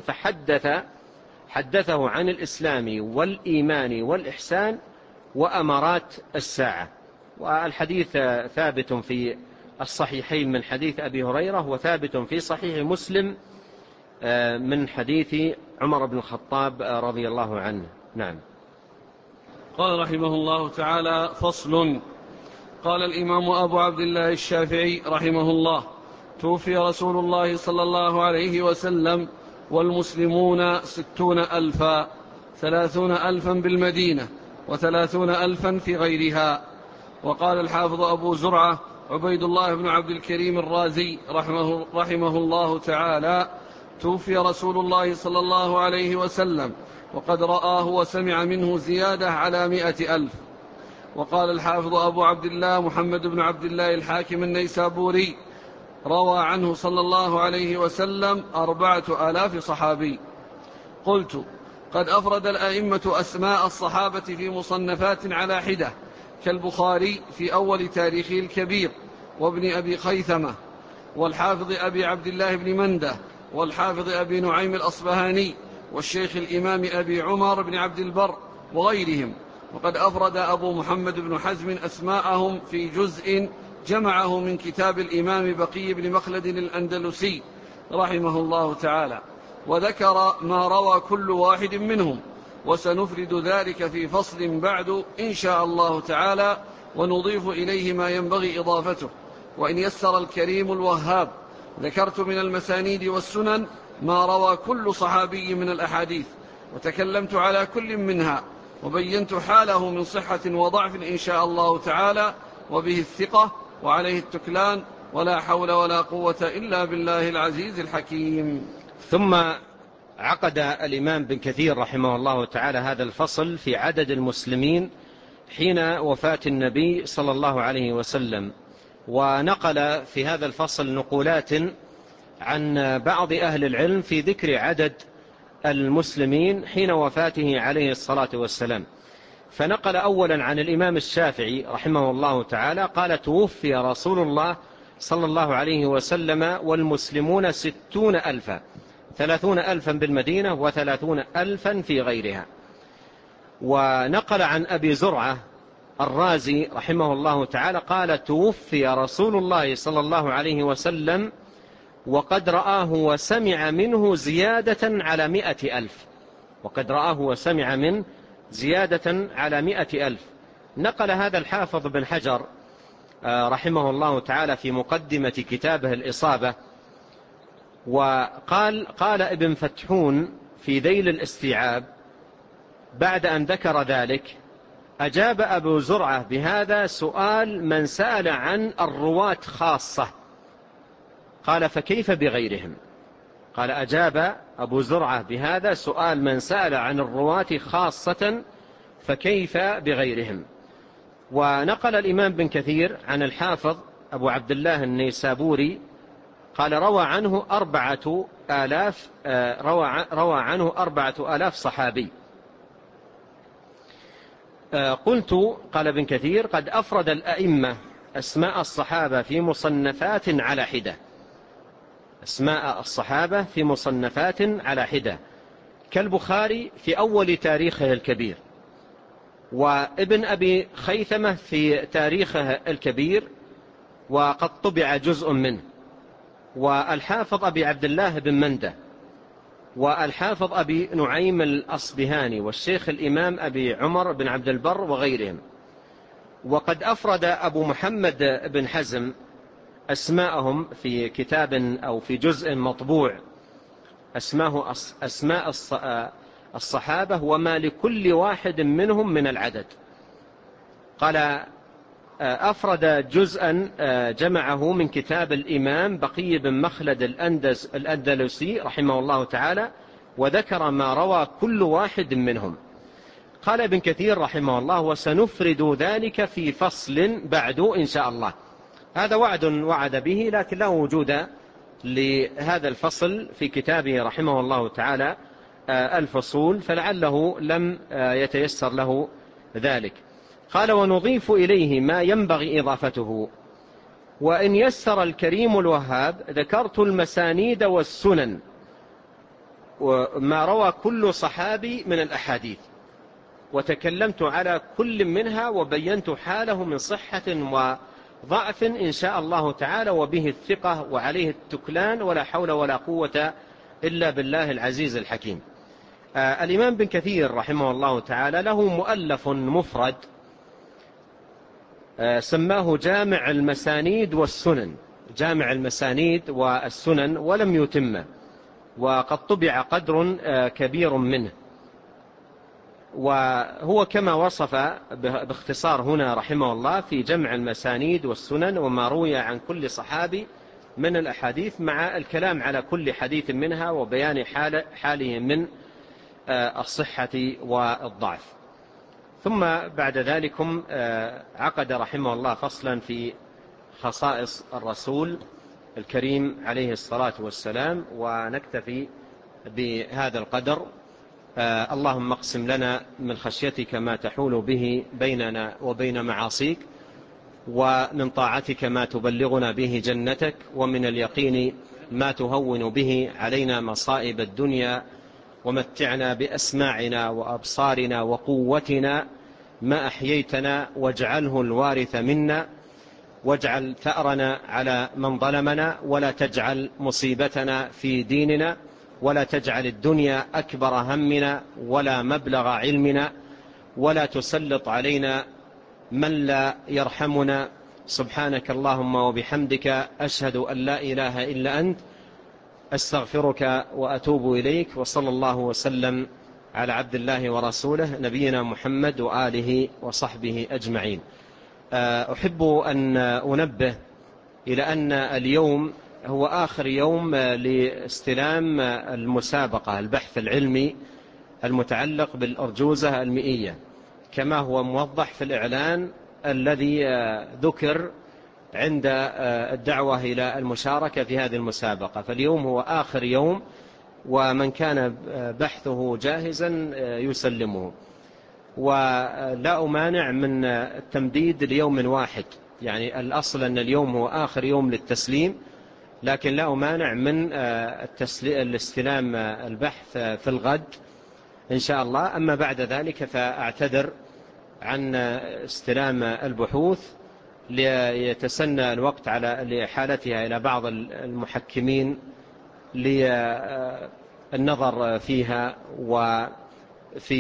حدثه عن الإسلام والإيمان والإحسان وأمارات الساعة. والحديث ثابت في الصحيحين من حديث أبي هريرة، وثابت في صحيح مسلم من حديث عمر بن الخطاب رضي الله عنه. نعم. قال رحمه الله تعالى: فصل. قال الإمام أبو عبد الله الشافعي رحمه الله: توفي رسول الله صلى الله عليه وسلم والمسلمون 60,000، 30,000 بالمدينة و30,000 في غيرها. وقال الحافظ أبو زرعة عبيد الله بن عبد الكريم الرازي رحمه الله تعالى: توفي رسول الله صلى الله عليه وسلم وقد رآه وسمع منه زيادة على 100,000. وقال الحافظ أبو عبد الله محمد بن عبد الله الحاكم النيسابوري: روى عنه صلى الله عليه وسلم 4,000 صحابي. قلت: قد أفرد الأئمة أسماء الصحابة في مصنفات على حدة، كالبخاري في أول تاريخه الكبير، وابن أبي خيثمة، والحافظ أبي عبد الله بن منده، والحافظ أبي نعيم الأصبهاني، والشيخ الإمام أبي عمر بن عبد البر وغيرهم. وقد أفرد أبو محمد بن حزم أسماءهم في جزء جمعه من كتاب الإمام بقي بن مخلد الأندلسي رحمه الله تعالى، وذكر ما روى كل واحد منهم، وسنفرد ذلك في فصل بعد إن شاء الله تعالى، ونضيف إليه ما ينبغي إضافته، وإن يسر الكريم الوهاب. ذكرت من المسانيد والسنن ما روى كل صحابي من الأحاديث، وتكلمت على كل منها، وبينت حاله من صحة وضعف إن شاء الله تعالى، وبه الثقة وعليه التكلان، ولا حول ولا قوة إلا بالله العزيز الحكيم. ثم عقد الإمام بن كثير رحمه الله تعالى هذا الفصل في عدد المسلمين حين وفاة النبي صلى الله عليه وسلم، ونقل في هذا الفصل نقولات عن بعض أهل العلم في ذكر عدد المسلمين حين وفاته عليه الصلاة والسلام. فنقل أولا عن الإمام الشافعي رحمه الله تعالى قال: توفي رسول الله صلى الله عليه وسلم والمسلمون 60,000، 30,000 بالمدينة و30,000 في غيرها. ونقل عن أبي زرعة الرازي رحمه الله تعالى قال: توفي رسول الله صلى الله عليه وسلم وقد رآه وسمع منه زيادة على 100,000. وقد رآه وسمع منه زيادة على 100,000. نقل هذا الحافظ بن حجر رحمه الله تعالى في مقدمة كتابه الإصابة، وقال: قال ابن فتحون في ذيل الاستيعاب بعد أن ذكر ذلك: أجاب أبو زرعة بهذا سؤال من سأل عن الرواة خاصة. قال: فكيف بغيرهم؟ قال: أجاب أبو زرعة بهذا سؤال من سأل عن الرواة خاصة، فكيف بغيرهم؟ ونقل الإمام بن كثير عن الحافظ أبو عبد الله النيسابوري قال: روى عنه 4,000 صحابي. قلت: قال ابن كثير: قد أفرد الأئمة أسماء الصحابة في مصنفات على حدة، أسماء الصحابة في مصنفات على حدة، كالبخاري في أول تاريخه الكبير، وابن أبي خيثمة في تاريخه الكبير وقد طبع جزء منه، والحافظ أبي عبد الله بن منده، والحافظ أبي نعيم الأصبهاني، والشيخ الإمام أبي عمر بن عبد البر وغيرهم. وقد أفرد أبو محمد بن حزم أسماءهم في كتاب أو في جزء مطبوع اسماه أسماء الصحابة وما لكل واحد منهم من العدد. قال: أفرد جزءا جمعه من كتاب الإمام بقي بن مخلد الأندلسي رحمه الله تعالى، وذكر ما روى كل واحد منهم. قال ابن كثير رحمه الله: وسنفرد ذلك في فصل بعد إن شاء الله. هذا وعد به، لكن لا وجود لهذا الفصل في كتابه رحمه الله تعالى الفصول، فلعله لم يتيسر له ذلك. قال: ونضيف إليه ما ينبغي إضافته، وإن يسر الكريم الوهاب ذكرت المسانيد والسنن وما روى كل صحابي من الأحاديث، وتكلمت على كل منها وبينت حاله من صحة وضعف إن شاء الله تعالى، وبه الثقة وعليه التكلان، ولا حول ولا قوة إلا بالله العزيز الحكيم. الإمام بن كثير رحمه الله تعالى له مؤلف مفرد سماه جامع المسانيد والسنن، جامع المسانيد والسنن، ولم يتمه، وقد طبع قدر كبير منه، وهو كما وصف باختصار هنا رحمه الله في جمع المسانيد والسنن وما روي عن كل صحابي من الأحاديث، مع الكلام على كل حديث منها وبيان حاله من الصحة والضعف. ثم بعد ذلكم عقد رحمه الله فصلا في خصائص الرسول الكريم عليه الصلاة والسلام، ونكتفي بهذا القدر. اللهم اقسم لنا من خشيتك ما تحول به بيننا وبين معاصيك، ومن طاعتك ما تبلغنا به جنتك، ومن اليقين ما تهون به علينا مصائب الدنيا، ومتعنا بأسماعنا وأبصارنا وقوتنا ما أحييتنا، واجعله الوارث منا، واجعل ثأرنا على من ظلمنا، ولا تجعل مصيبتنا في ديننا، ولا تجعل الدنيا أكبر همنا ولا مبلغ علمنا، ولا تسلط علينا من لا يرحمنا. سبحانك اللهم وبحمدك، أشهد أن لا إله إلا أنت، أستغفرك وأتوب إليك. وصلى الله وسلم على عبد الله ورسوله نبينا محمد وآله وصحبه أجمعين. أحب أن أنبه إلى أن اليوم هو آخر يوم لاستلام المسابقة البحث العلمي المتعلق بالأرجوزة المئية، كما هو موضح في الإعلان الذي ذكر عند الدعوة إلى المشاركة في هذه المسابقة. فاليوم هو آخر يوم، ومن كان بحثه جاهزا يسلمه، ولا أمانع من التمديد ليوم واحد، يعني الأصل أن اليوم هو آخر يوم للتسليم، لكن لا أمانع من الاستلام البحث في الغد إن شاء الله. أما بعد ذلك فأعتذر عن استلام البحوث ليتسنى الوقت على لحالتها إلى بعض المحكمين للنظر فيها وفي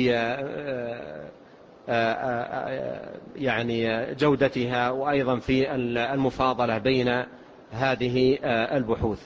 يعني جودتها، وأيضا في المفاضلة بين هذه البحوث.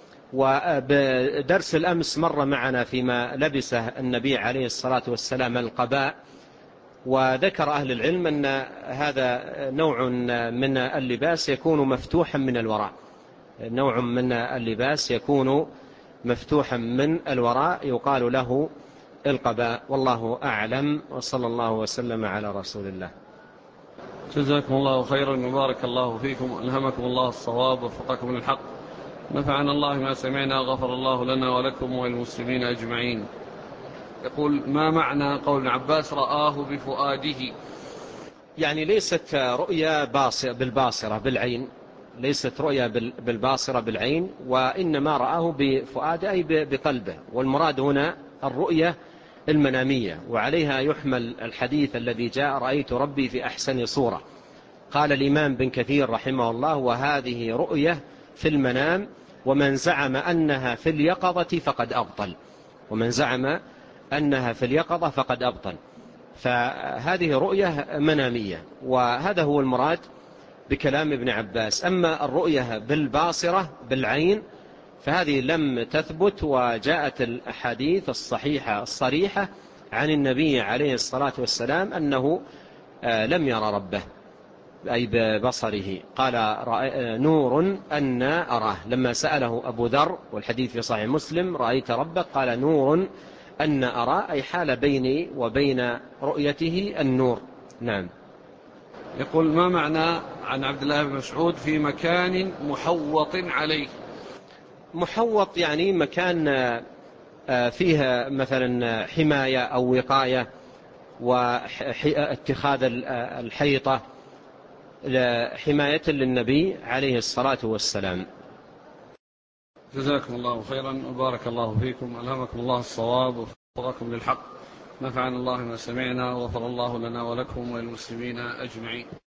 وبدرس الأمس مر معنا فيما لبسه النبي عليه الصلاة والسلام القباء، وذكر أهل العلم أن هذا نوع من اللباس يكون مفتوحا من الوراء، نوع من اللباس يكون مفتوحا من الوراء يقال له القباء، والله أعلم، وصلى الله وسلم على رسول الله. جزاكم الله خيرا وبارك الله فيكم، ألهمكم الله الصواب ووفقكم للحق، نفعنا الله ما سمعنا، غفر الله لنا ولكم وللمسلمين أجمعين. يقول: ما معنى قول ابن عباس رآه بفؤاده؟ يعني ليست رؤيا بالباصرة بالعين، ليست رؤيا بالباصرة بالعين، وإنما رآه بفؤاده أي بقلبه، والمراد هنا الرؤية المنامية، وعليها يحمل الحديث الذي جاء: رأيت ربي في أحسن صورة. قال الإمام بن كثير رحمه الله: وهذه رؤية في المنام، ومن زعم أنها في اليقظة فقد أبطل، ومن زعم أنها في اليقظة فقد أبطل. فهذه رؤية منامية، وهذا هو المراد بكلام ابن عباس. أما الرؤية بالباصرة بالعين فهذه لم تثبت، وجاءت الأحاديث الصحيحة الصريحة عن النبي عليه الصلاة والسلام أنه لم يرى ربه أي ببصره. قال: نور أن أراه، لما سأله أبو ذر والحديث في صحيح مسلم: رأيت ربك؟ قال: نور أن أراه، أي حال بيني وبين رؤيته النور. نعم. يقول: ما معنى عن عبد الله بن مسعود في مكان محوط عليه؟ محوط يعني مكان فيه مثلا حماية أو وقاية، واتخاذ الحيطة حماية للنبي عليه الصلاة والسلام. جزاكم الله خيرا وبارك الله فيكم، ألهمكم الله الصواب ووفقكم للحق، نفعنا الله ما سمعنا وغفر الله لنا ولكم وللمسلمين أجمعين.